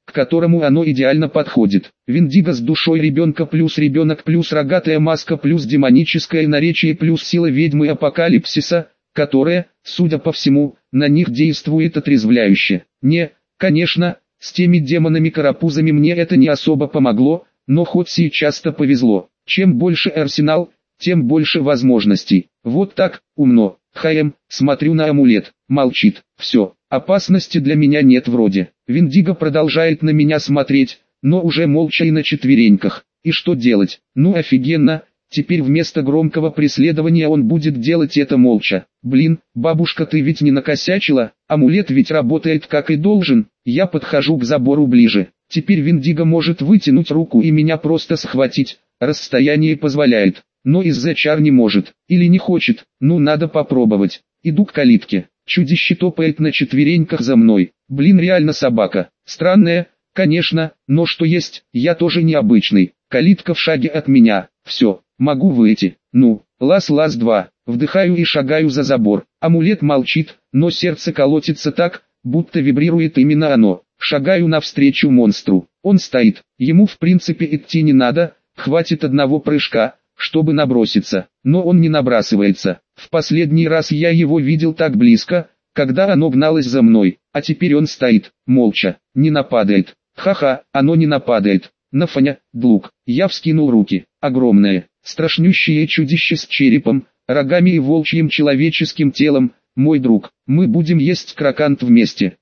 к которому оно идеально подходит. Виндиго с душой ребенок плюс рогатая маска плюс демоническое наречие плюс сила ведьмы апокалипсиса, которая, судя по всему, на них действует отрезвляюще. Не, конечно, с теми демонами-карапузами мне это не особо помогло, но хоть сейчас-то повезло. Чем больше арсенал, тем больше возможностей. Вот так, умно. Смотрю на амулет, молчит. Все, опасности для меня нет вроде. Виндиго продолжает на меня смотреть, но уже молча и на четвереньках. И что делать? Ну офигенно, теперь вместо громкого преследования он будет делать это молча. Блин, бабушка, ты ведь не накосячила, амулет ведь работает как и должен. Я подхожу к забору ближе. Теперь Виндиго может вытянуть руку и меня просто схватить, расстояние позволяет. Но из-за чар не может, или не хочет, ну надо попробовать. Иду к калитке, чудище топает на четвереньках за мной. Блин, реально собака, странная, конечно, но что есть, я тоже необычный. Калитка в шаге от меня, все, могу выйти. Ну, лаз-2, вдыхаю и шагаю за забор. Амулет молчит, но сердце колотится так, будто вибрирует именно оно. Шагаю навстречу монстру, он стоит, ему в принципе идти не надо, хватит одного прыжка, чтобы наброситься, но он не набрасывается. В последний раз я его видел так близко, когда оно гналось за мной, а теперь он стоит, молча, не нападает. Ха-ха, оно не нападает. Нафаня, Длук, я вскинул руки, огромное, страшнющее чудище с черепом, рогами и волчьим человеческим телом, мой друг, мы будем есть крокант вместе.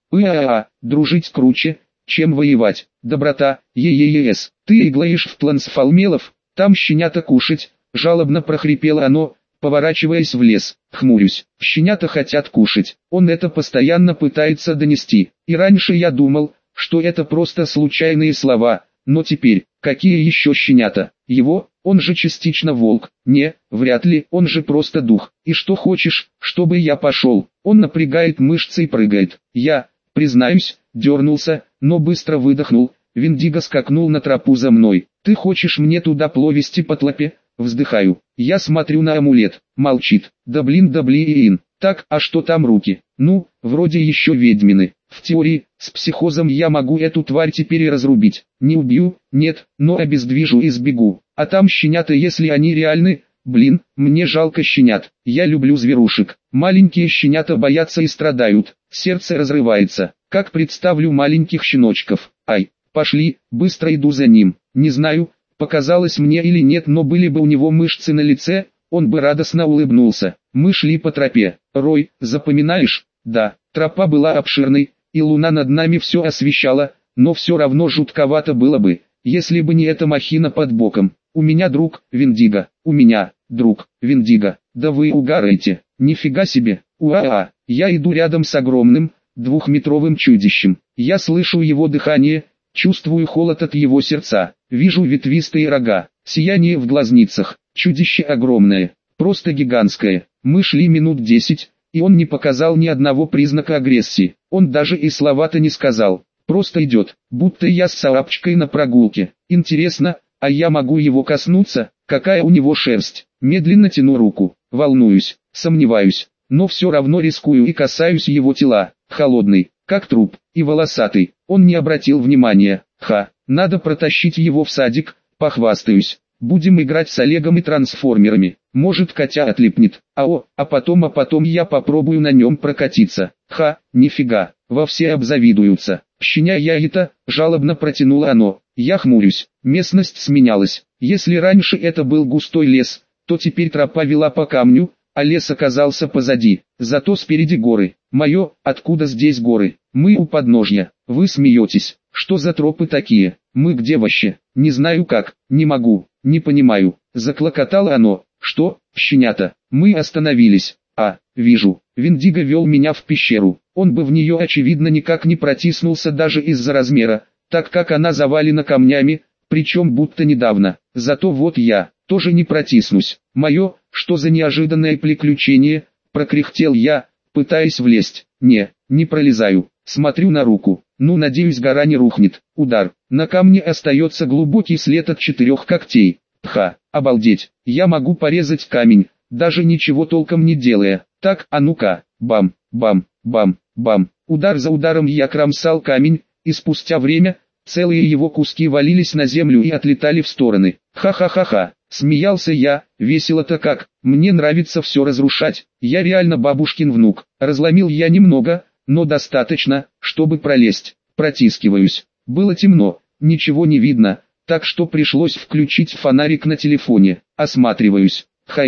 Дружить круче, чем воевать. Доброта, ЕЕС, ты иглаешь в плансфалмелов, там щенята кушать, жалобно прохрипело оно, поворачиваясь в лес. Хмурюсь, щенята хотят кушать, он это постоянно пытается донести, и раньше я думал, что это просто случайные слова, но теперь, какие еще щенята? Его, он же частично волк, не, вряд ли, он же просто дух. И что хочешь, чтобы я пошел? Он напрягает мышцы и прыгает. Я, признаюсь, дернулся, но быстро выдохнул. Виндиго скакнул на тропу за мной. Ты хочешь мне туда пловести по тропе? Вздыхаю. Я смотрю на амулет. Молчит. Да блин. Так, а что там руки? Ну, вроде еще ведьмины. В теории, с психозом я могу эту тварь теперь и разрубить. Не убью, нет, но обездвижу и сбегу. А там щенята, если они реальны, блин, мне жалко щенят. Я люблю зверушек. Маленькие щенята боятся и страдают. Сердце разрывается. Как представлю маленьких щеночков. Ай, пошли, быстро иду за ним. Не знаю, показалось мне или нет, но были бы у него мышцы на лице, он бы радостно улыбнулся. Мы шли по тропе. Рой, запоминаешь? Да, тропа была обширной, и луна над нами все освещала, но все равно жутковато было бы, если бы не эта махина под боком. У меня друг, Виндиго, у меня, друг, Виндиго, да вы угараете, нифига себе, я иду рядом с огромным, двухметровым чудищем, я слышу его дыхание, чувствую холод от его сердца, вижу ветвистые рога, сияние в глазницах, чудище огромное, просто гигантское. Мы шли минут 10, и он не показал ни одного признака агрессии, он даже и слова-то не сказал, просто идет, будто я с собачкой на прогулке. Интересно, а я могу его коснуться? Какая у него шерсть? Медленно тяну руку, волнуюсь, сомневаюсь, но все равно рискую и касаюсь его тела, холодный, как труп, и волосатый. Он не обратил внимания. Надо протащить его в садик, похвастаюсь. Будем играть с Олегом и трансформерами. Может, котя отлипнет. А потом я попробую на нем прокатиться. Нифига, во все обзавидуются. Щеня яйца, жалобно протянуло оно. Я хмурюсь. Местность сменялась. Если раньше это был густой лес, то теперь тропа вела по камню, а лес оказался позади. Зато спереди горы. Откуда здесь горы? Мы у подножья. Вы смеетесь. Что за тропы такие? Мы где вообще? Не знаю как, не могу, не понимаю. Заклокотало оно. Что, щенята? Мы остановились. Вижу. Виндиго вел меня в пещеру. Он бы в нее очевидно никак не протиснулся даже из-за размера, так как она завалена камнями, причем будто недавно. Зато вот я, тоже не протиснусь. Что за неожиданное приключение, прокряхтел я, пытаясь влезть. Не пролезаю. Смотрю на руку. Надеюсь, гора не рухнет. Удар. На камне остается глубокий след от 4 когтей. Обалдеть. Я могу порезать камень, даже ничего толком не делая. Так, а ну-ка. Бам, бам, бам, бам. Удар за ударом я кромсал камень, и спустя время, целые его куски валились на землю и отлетали в стороны. Ха-ха-ха-ха, смеялся я, весело-то как, мне нравится все разрушать, я реально бабушкин внук. Разломил я немного, но достаточно, чтобы пролезть. Протискиваюсь. Было темно, ничего не видно, так что пришлось включить фонарик на телефоне. Осматриваюсь.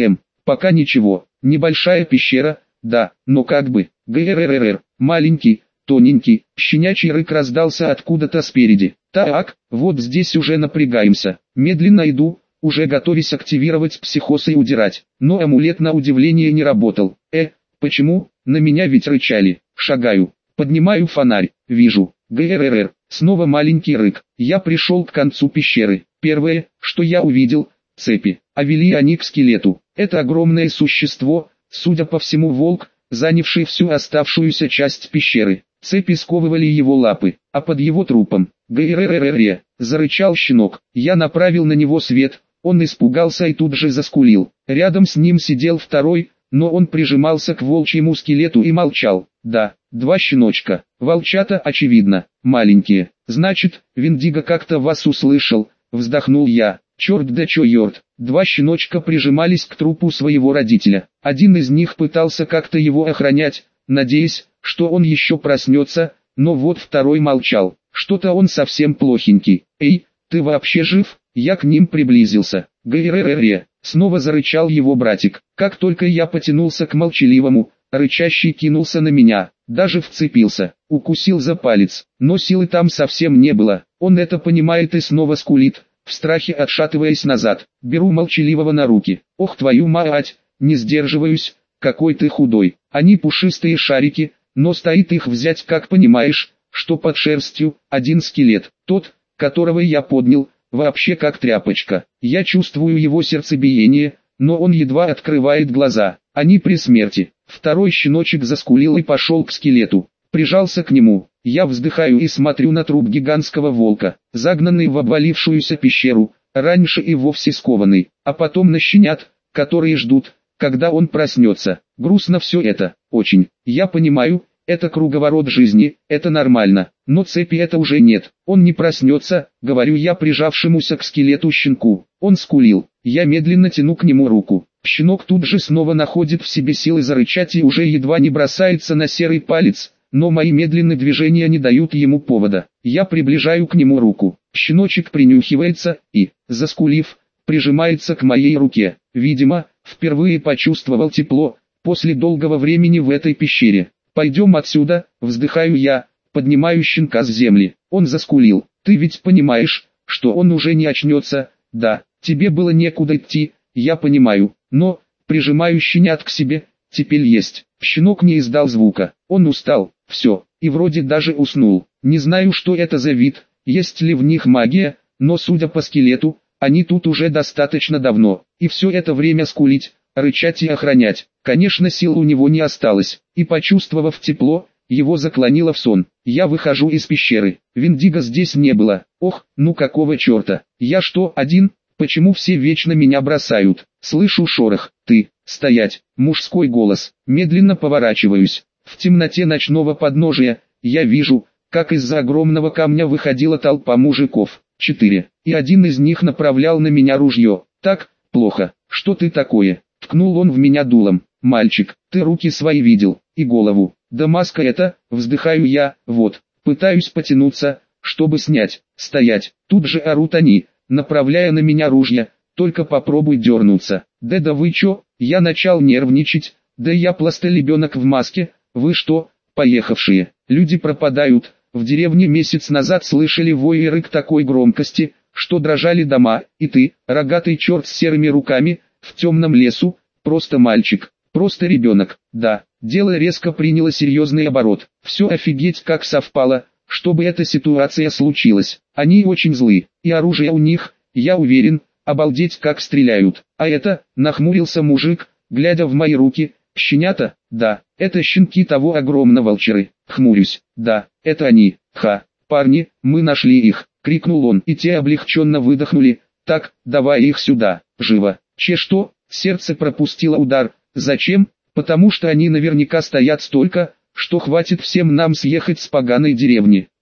Пока ничего. Небольшая пещера, да, но как бы. ГРРР. Маленький, тоненький, щенячий рык раздался откуда-то спереди. Так, вот здесь уже напрягаемся. Медленно иду, уже готовясь активировать психоз и удирать. Но амулет на удивление не работал. Почему? На меня ведь рычали. Шагаю. Поднимаю фонарь. Вижу. ГРРР. Снова маленький рык. Я пришел к концу пещеры. Первое, что я увидел, цепи. А вели они к скелету. Это огромное существо, судя по всему волк, занявший всю оставшуюся часть пещеры. Цепи сковывали его лапы, а под его трупом, ГРРР, зарычал щенок. Я направил на него свет, он испугался и тут же заскулил. Рядом с ним сидел второй, но он прижимался к волчьему скелету и молчал. Да, два щеночка, волчата очевидно, маленькие. Значит, Виндиго как-то вас услышал, вздохнул я. Черт да черт, два щеночка прижимались к трупу своего родителя. Один из них пытался как-то его охранять, надеясь, что он еще проснется, но вот второй молчал. Что-то он совсем плохенький. Эй, ты вообще жив? Я к ним приблизился. ГРРР. Снова зарычал его братик. Как только я потянулся к молчаливому, рычащий кинулся на меня, даже вцепился, укусил за палец, но силы там совсем не было. Он это понимает и снова скулит, в страхе отшатываясь назад. Беру молчаливого на руки. Ох твою мать, не сдерживаюсь, какой ты худой. Они пушистые шарики, но стоит их взять, как понимаешь, что под шерстью один скелет, тот, которого я поднял, вообще как тряпочка. Я чувствую его сердцебиение, но он едва открывает глаза. Они при смерти. Второй щеночек заскулил и пошел к скелету. Прижался к нему. Я вздыхаю и смотрю на труп гигантского волка, загнанный в обвалившуюся пещеру, раньше и вовсе скованный, а потом на щенят, которые ждут, когда он проснется. Грустно все это, очень. Я понимаю, это круговорот жизни, это нормально, но цепи это уже нет. Он не проснется, говорю я прижавшемуся к скелету щенку. Он скулил, я медленно тяну к нему руку. Щенок тут же снова находит в себе силы зарычать и уже едва не бросается на серый палец, но мои медленные движения не дают ему повода. Я приближаю к нему руку. Щеночек принюхивается и, заскулив, прижимается к моей руке. Видимо, впервые почувствовал тепло, после долгого времени в этой пещере. «Пойдем отсюда», вздыхаю я, поднимаю щенка с земли. Он заскулил. «Ты ведь понимаешь, что он уже не очнется?» «Да, тебе было некуда идти, я понимаю, но...» Прижимаю щенят к себе. «Теперь есть». Щенок не издал звука. Он устал. Все. И вроде даже уснул. Не знаю, что это за вид, есть ли в них магия, но судя по скелету, они тут уже достаточно давно. И все это время скулить, рычать и охранять. Конечно, сил у него не осталось. И почувствовав тепло, его заклонило в сон. Я выхожу из пещеры. Виндиго здесь не было. Ох, ну какого черта? Я что, один? Почему все вечно меня бросают? Слышу шорох. Ты, стоять. Мужской голос. Медленно поворачиваюсь. В темноте ночного подножия, я вижу, как из-за огромного камня выходила толпа мужиков. 4. И один из них направлял на меня ружье. Так, плохо. Что ты такое? Ткнул он в меня дулом. Мальчик, ты руки свои видел, и голову. Да маска это, вздыхаю я, вот. Пытаюсь потянуться, чтобы снять. Стоять. Тут же орут они, направляя на меня ружья. Только попробуй дернуться. Да вы чё? Я начал нервничать. Да я пластолебенок в маске. Вы что, поехавшие? Люди пропадают. В деревне месяц назад слышали вой и рык такой громкости, что дрожали дома. И ты, рогатый черт с серыми руками, в темном лесу, просто мальчик, просто ребенок. Да, дело резко приняло серьезный оборот. Все офигеть как совпало, чтобы эта ситуация случилась. Они очень злы, и оружие у них, я уверен, обалдеть как стреляют. А это, нахмурился мужик, глядя в мои руки, щенята, да, это щенки того огромного волчары. Хмурюсь, да, это они. Парни, мы нашли их, крикнул он, и те облегченно выдохнули. Так, давай их сюда, живо. Что? Сердце пропустило удар. Зачем? Потому что они наверняка стоят столько, что хватит всем нам съехать с поганой деревни.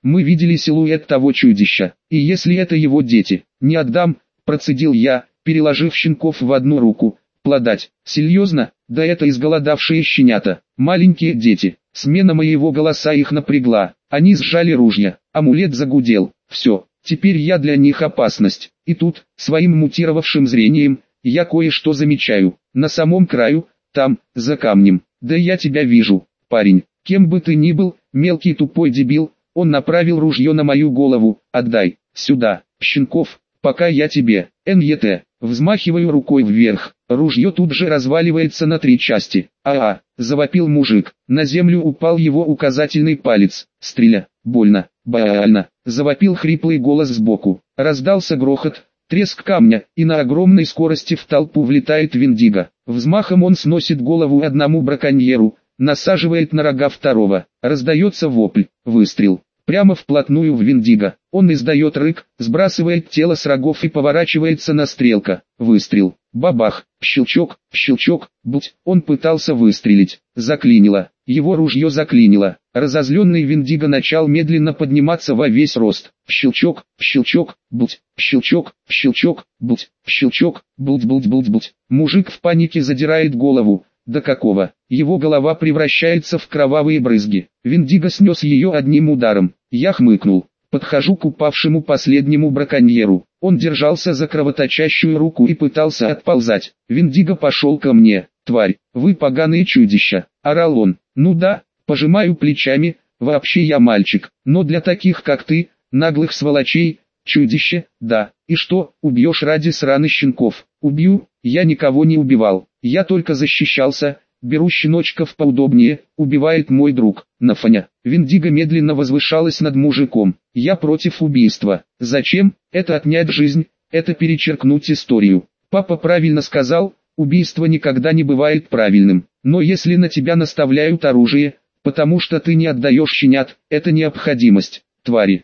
Мы видели силуэт того чудища, и если это его дети, не отдам, процедил я, переложив щенков в одну руку. Плодать, серьезно? Да это изголодавшие щенята, маленькие дети. Смена моего голоса их напрягла, они сжали ружья, амулет загудел, все, теперь я для них опасность. И тут, своим мутировавшим зрением, я кое-что замечаю, на самом краю, там, за камнем. Да я тебя вижу, парень, кем бы ты ни был, мелкий тупой дебил. Он направил ружье на мою голову. Отдай, сюда, щенков, пока я тебе, НЕТ. Взмахиваю рукой вверх, ружье тут же разваливается на 3 части. Завопил мужик, на землю упал его указательный палец. Стреля, больно, больно. Завопил хриплый голос сбоку. Раздался грохот, треск камня, и на огромной скорости в толпу влетает Виндиго. Взмахом он сносит голову одному браконьеру, насаживает на рога второго. Раздается вопль, выстрел. Прямо вплотную в Виндиго. Он издает рык, сбрасывает тело с рогов и поворачивается на стрелка. Выстрел. Бабах. Щелчок. Щелчок. Буть. Он пытался выстрелить. Заклинило. Его ружье заклинило. Разозленный Виндиго начал медленно подниматься во весь рост. Щелчок. Щелчок. Буть. Щелчок. Щелчок. Буть. Щелчок. Буть. Мужик в панике задирает голову. До какого? Его голова превращается в кровавые брызги. Виндиго снес ее одним ударом. Я хмыкнул. Подхожу к упавшему последнему браконьеру. Он держался за кровоточащую руку и пытался отползать. Виндиго пошел ко мне. «Тварь, вы поганые чудища!» – орал он. «Ну да, пожимаю плечами, вообще я мальчик, но для таких как ты, наглых сволочей, чудище, да. И что, убьешь ради сраных щенков?» «Убью, я никого не убивал, я только защищался». Беру щеночков поудобнее, убивает мой друг, Нафаня. Виндиго медленно возвышалась над мужиком. Я против убийства. Зачем? Это отнять жизнь, это перечеркнуть историю. Папа правильно сказал, убийство никогда не бывает правильным. Но если на тебя наставляют оружие, потому что ты не отдаешь щенят, это необходимость. Твари,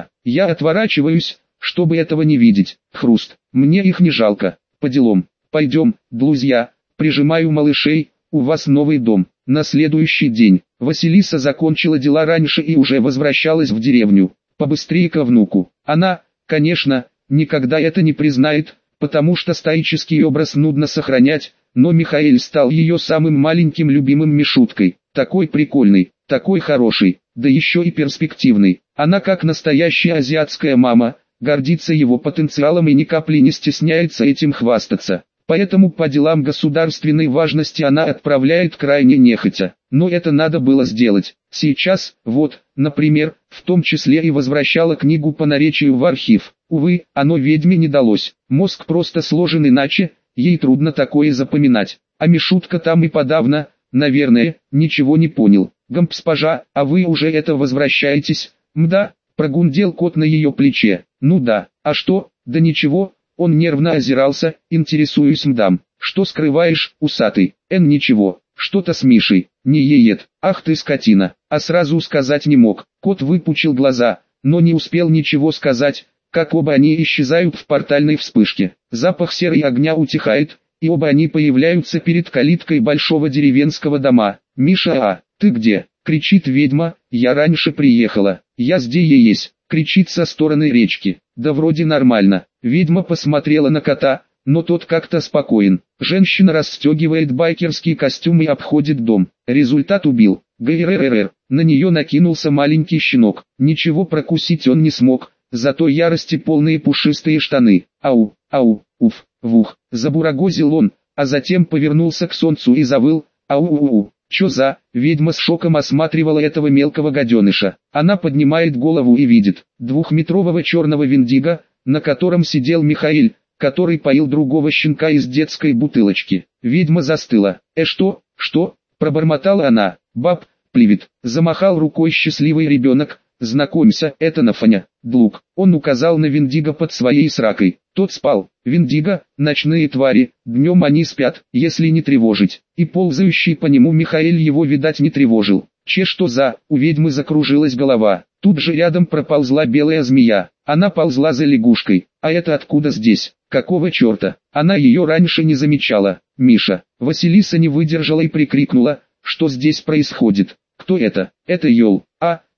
Я отворачиваюсь, чтобы этого не видеть. Хруст. Мне их не жалко. По делам. Пойдем, друзья. Прижимаю малышей. У вас новый дом. На следующий день Василиса закончила дела раньше и уже возвращалась в деревню. Побыстрее ко внуку. Она, конечно, никогда это не признает, потому что стоический образ нудно сохранять, но Михаэль стал ее самым маленьким любимым Мишуткой. Такой прикольный, такой хороший, да еще и перспективный. Она как настоящая азиатская мама, гордится его потенциалом и ни капли не стесняется этим хвастаться. Поэтому по делам государственной важности она отправляет крайне нехотя. Но это надо было сделать. Сейчас, вот, например, в том числе и возвращала книгу по наречию в архив. Увы, оно ведьме не далось. Мозг просто сложен иначе, ей трудно такое запоминать. А Мишутка там и подавно, наверное, ничего не понял. «Госпожа, а вы уже это возвращаетесь?» «Мда», прогундел кот на ее плече. «Ну да, а что?» «Да ничего». Он нервно озирался, интересуюсь мдам. «Что скрываешь, усатый?» Ничего, что-то с Мишей, не еет. Ах ты скотина, а сразу сказать не мог». Кот выпучил глаза, но не успел ничего сказать, как оба они исчезают в портальной вспышке. Запах серы и огня утихает, и оба они появляются перед калиткой большого деревенского дома. «Миша, ты где?» — кричит ведьма. «Я раньше приехала, я здесь», — кричит со стороны речки. «Да вроде нормально». Ведьма посмотрела на кота, но тот как-то спокоен. Женщина расстегивает байкерский костюм и обходит дом. Результат убил. ГРРР. На нее накинулся маленький щенок. Ничего прокусить он не смог, зато ярости полные пушистые штаны. «Ау, уф, вух», забурагозил он, а затем повернулся к солнцу и завыл. «Ау-у-у». «Чё за?» Ведьма с шоком осматривала этого мелкого гаденыша. Она поднимает голову и видит двухметрового черного Виндиго, на котором сидел Михаэль, который поил другого щенка из детской бутылочки. Ведьма застыла. Что?» Пробормотала она. «Баб, плевит», замахал рукой счастливый ребенок. «Знакомься, это Нафаня, Длук». Он указал на Виндиго под своей сракой. Тот спал. Виндиго, ночные твари, днем они спят, если не тревожить. И ползающий по нему Михаэль его, видать, не тревожил. Что за? У ведьмы закружилась голова. Тут же рядом проползла белая змея. Она ползла за лягушкой. А это откуда здесь? Какого черта? Она ее раньше не замечала. «Миша!» Василиса не выдержала и прикрикнула. «Что здесь происходит? Кто это?» «Это Йол».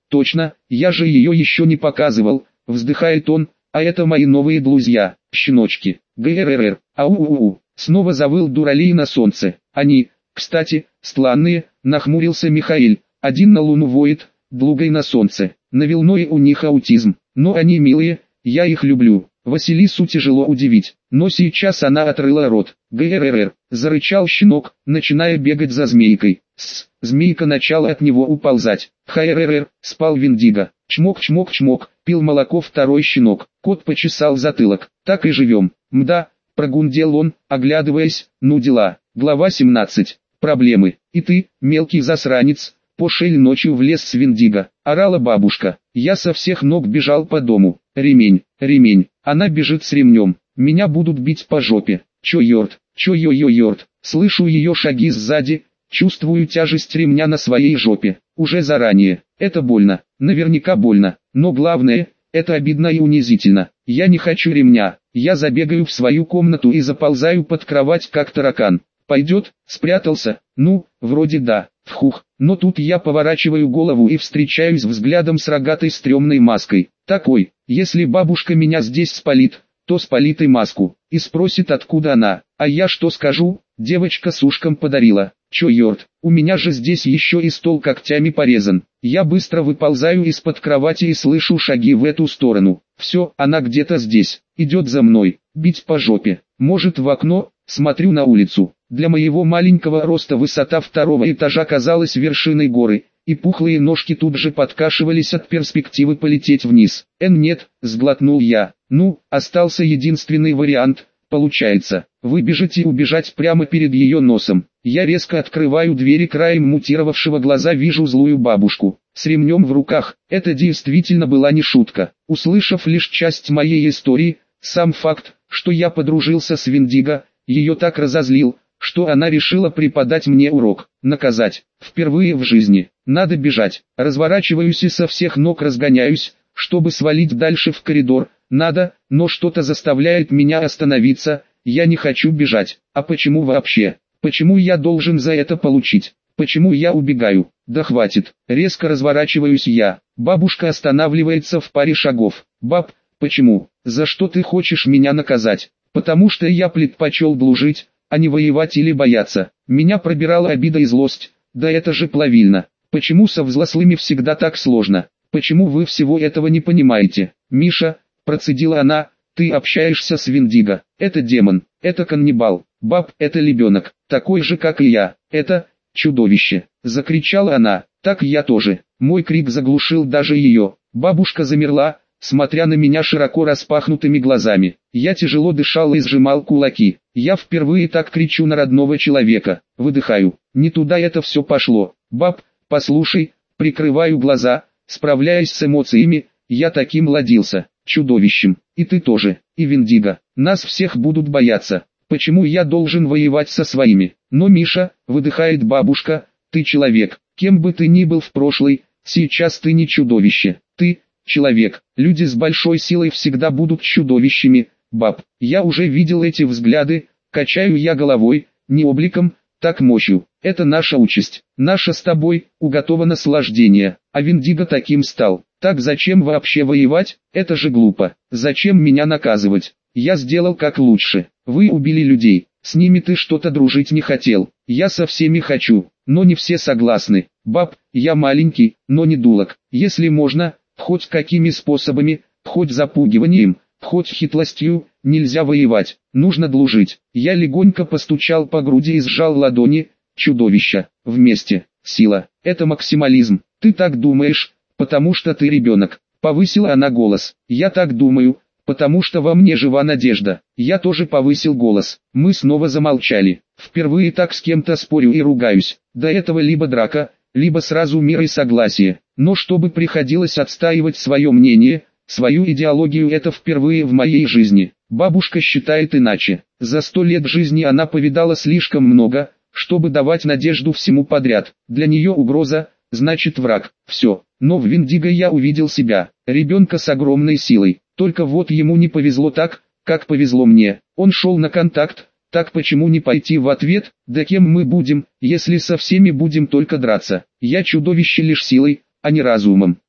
точно, я же ее еще не показывал, вздыхает он, а это мои новые друзья, щеночки, ГРРР, ау-у-у, снова завыл дуралей на солнце, они, кстати, странные, нахмурился Михаил, один на луну воет, другой на солнце, на Вилное у них аутизм, но они милые, я их люблю. Василису тяжело удивить, но сейчас она открыла рот. ГРРР, зарычал щенок, начиная бегать за змейкой. Змейка начала от него уползать. ХРРР, спал Виндиго. Чмок-чмок-чмок, пил молоко второй щенок. Кот почесал затылок. Так и живем. Мда, прогундел он, оглядываясь, ну дела. Глава 17. Проблемы. И ты, мелкий засранец, пошел ночью в лес с Виндиго. Орала бабушка. Я со всех ног бежал по дому. Ремень, ремень. Она бежит с ремнем. Меня будут бить по жопе. Чё йо-йо-йорт. Слышу ее шаги сзади. Чувствую тяжесть ремня на своей жопе. Уже заранее. Это больно. Наверняка больно. Но главное, это обидно и унизительно. Я не хочу ремня. Я забегаю в свою комнату и заползаю под кровать как таракан. Пойдет? Спрятался? Ну, вроде да. Фух. Но тут я поворачиваю голову и встречаюсь взглядом с рогатой стрёмной маской. Такой, если бабушка меня здесь спалит, то спалит и маску. И спросит, откуда она. А я что скажу? Девочка с ушком подарила. Чё йорт, у меня же здесь еще и стол когтями порезан. Я быстро выползаю из-под кровати и слышу шаги в эту сторону. Все, она где-то здесь. Идет за мной. Бить по жопе. Может в окно? Смотрю на улицу. Для моего маленького роста высота второго этажа казалась вершиной горы, и пухлые ножки тут же подкашивались от перспективы полететь вниз. Нет, сглотнул я. Ну, остался единственный вариант, получается, выбежать и убежать прямо перед ее носом. Я резко открываю двери, краем мутировавшего глаза вижу злую бабушку, с ремнем в руках. Это действительно была не шутка. Услышав лишь часть моей истории, сам факт, что я подружился с Виндиго, ее так разозлил, что она решила преподать мне урок, наказать. Впервые в жизни. Надо бежать. Разворачиваюсь и со всех ног разгоняюсь, чтобы свалить дальше в коридор. Надо, но что-то заставляет меня остановиться. Я не хочу бежать. А почему вообще? Почему я должен за это получить? Почему я убегаю? Да хватит. Резко разворачиваюсь я. Бабушка останавливается в паре шагов. Баб, почему? За что ты хочешь меня наказать? Потому что я предпочел дружить, а не воевать или бояться. Меня пробирала обида и злость. Да это же плавильно. Почему со взрослыми всегда так сложно? Почему вы всего этого не понимаете? Миша, процедила она, ты общаешься с Виндиго. Это демон, это каннибал. Баб, это ребенок, такой же как и я. Это чудовище. Закричала она. Так я тоже. Мой крик заглушил даже ее. Бабушка замерла, смотря на меня широко распахнутыми глазами. Я тяжело дышал и сжимал кулаки. Я впервые так кричу на родного человека. Выдыхаю. Не туда это все пошло. Баб, послушай, прикрываю глаза, справляясь с эмоциями, я таким родился, чудовищем. И ты тоже, и Виндиго. Нас всех будут бояться. Почему я должен воевать со своими? Но Миша, выдыхает бабушка, ты человек. Кем бы ты ни был в прошлой, сейчас ты не чудовище. Ты человек. Люди с большой силой всегда будут чудовищами. Баб, я уже видел эти взгляды, качаю я головой, не обликом, так мощью. Это наша участь, наша с тобой, уготовано наслаждение. А Виндиго таким стал. Так зачем вообще воевать? Это же глупо. Зачем меня наказывать? Я сделал как лучше. Вы убили людей. С ними ты что-то дружить не хотел. Я со всеми хочу, но не все согласны. Баб, я маленький, но не дурак. Если можно, хоть какими способами, хоть запугиванием, хоть хитростью, нельзя воевать. Нужно дружить. Я легонько постучал по груди и сжал ладони. Чудовища. Вместе. Сила. Это максимализм. Ты так думаешь, потому что ты ребенок. Повысила она голос. Я так думаю, потому что во мне жива надежда. Я тоже повысил голос. Мы снова замолчали. Впервые так с кем-то спорю и ругаюсь. До этого либо драка, либо сразу мир и согласие. Но чтобы приходилось отстаивать свое мнение, свою идеологию, это впервые в моей жизни. Бабушка считает иначе. За 100 лет жизни она повидала слишком много, чтобы давать надежду всему подряд. Для нее угроза, значит враг. Все. Но в Виндиго я увидел себя. Ребенка с огромной силой. Только вот ему не повезло так, как повезло мне. Он шел на контакт. Так почему не пойти в ответ? Да кем мы будем, если со всеми будем только драться? Я чудовище лишь силой, а не разумом.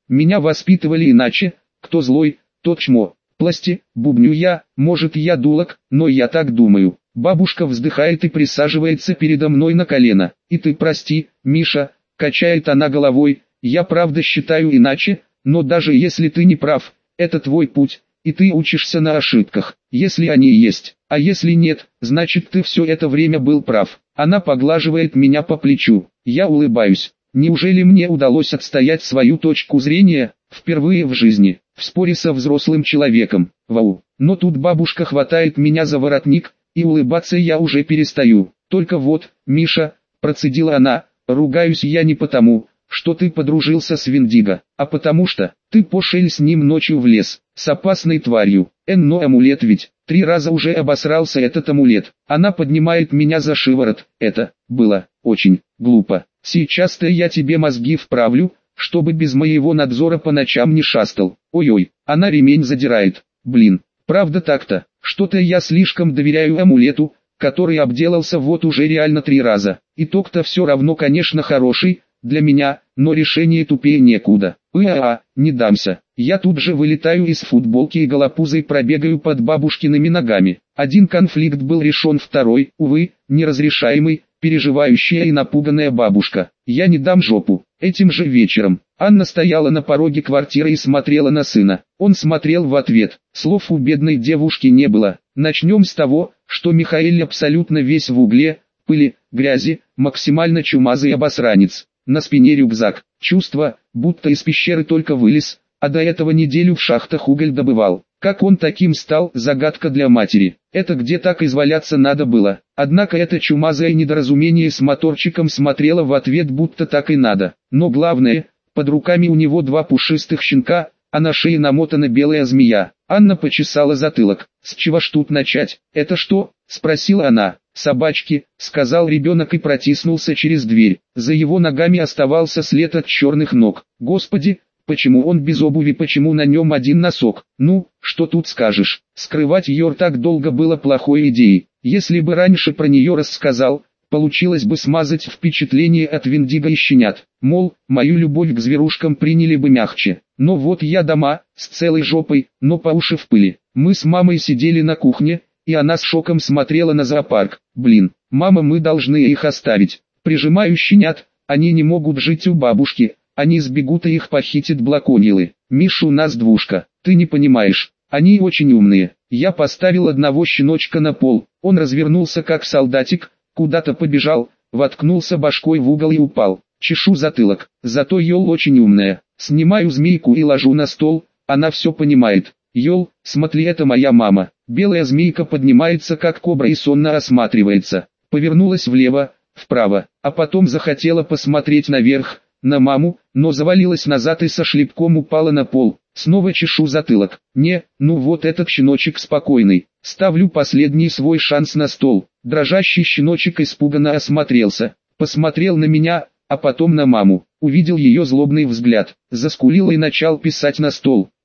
Меня воспитывали иначе, кто злой, тот чмо. Пласти, бубню я, может я дулак, но я так думаю. Бабушка вздыхает и присаживается передо мной на колено. И ты прости, Миша, качает она головой, я правда считаю иначе, но даже если ты не прав, это твой путь, и ты учишься на ошибках, если они есть. А если нет, значит ты все это время был прав. Она поглаживает меня по плечу. Я улыбаюсь. Неужели мне удалось отстоять свою точку зрения, впервые в жизни, в споре со взрослым человеком? Вау. Но тут бабушка хватает меня за воротник, и улыбаться я уже перестаю. Только вот, Миша, процедила она, ругаюсь я не потому, что ты подружился с Виндиго, а потому что ты пошел с ним ночью в лес, с опасной тварью. Но амулет ведь, 3 раза уже обосрался этот амулет. Она поднимает меня за шиворот. Это было очень глупо. Сейчас-то я тебе мозги вправлю, чтобы без моего надзора по ночам не шастал. Ой-ой, она ремень задирает. Блин, правда так-то, что-то я слишком доверяю амулету, который обделался вот уже реально 3 раза. Итог-то все равно, конечно, хороший для меня, но решение тупее некуда. Не дамся. Я тут же вылетаю из футболки и голопузой пробегаю под бабушкиными ногами. Один конфликт был решен, второй, увы, неразрешаемый, переживающая и напуганная бабушка. Я не дам жопу. Этим же вечером Анна стояла на пороге квартиры и смотрела на сына. Он смотрел в ответ. Слов у бедной девушки не было. Начнем с того, что Михаил абсолютно весь в угле, пыли, грязи, максимально чумазый обосранец. На спине рюкзак. Чувство, будто из пещеры только вылез, а до этого неделю в шахтах уголь добывал. Как он таким стал, загадка для матери. Это где так изваляться надо было. Однако это чумазое недоразумение с моторчиком смотрело в ответ, будто так и надо. Но главное, под руками у него 2 пушистых щенка, а на шее намотана белая змея. Анна почесала затылок. «С чего ж тут начать?» «Это что?» — спросила она. «Собачки», — сказал ребенок и протиснулся через дверь. За его ногами оставался след от черных ног. Господи, почему он без обуви, почему на нем один носок? Ну, что тут скажешь? Скрывать ее так долго было плохой идеей. Если бы раньше про нее рассказал, получилось бы смазать впечатление от Виндиго и щенят. Мол, мою любовь к зверушкам приняли бы мягче. Но вот я дома, с целой жопой, но по уши в пыли. Мы с мамой сидели на кухне, и она с шоком смотрела на зоопарк. Блин, мама, мы должны их оставить. Прижимаю щенят, они не могут жить у бабушки. Они сбегут и их похитят блаконилы. Миша, у нас двушка, ты не понимаешь. Они очень умные. Я поставил одного щеночка на пол. Он развернулся как солдатик, куда-то побежал, воткнулся башкой в угол и упал. Чешу затылок. Зато Йол очень умная. Снимаю змейку и ложу на стол. Она все понимает. Йол, смотри, это моя мама. Белая змейка поднимается как кобра и сонно осматривается. Повернулась влево, вправо, а потом захотела посмотреть наверх, на маму, но завалилась назад и со шлепком упала на пол. Снова чешу затылок. Не, ну вот этот щеночек спокойный. Ставлю последний свой шанс на стол. Дрожащий щеночек испуганно осмотрелся. Посмотрел на меня, а потом на маму. Увидел ее злобный взгляд. Заскулил и начал писать на стол.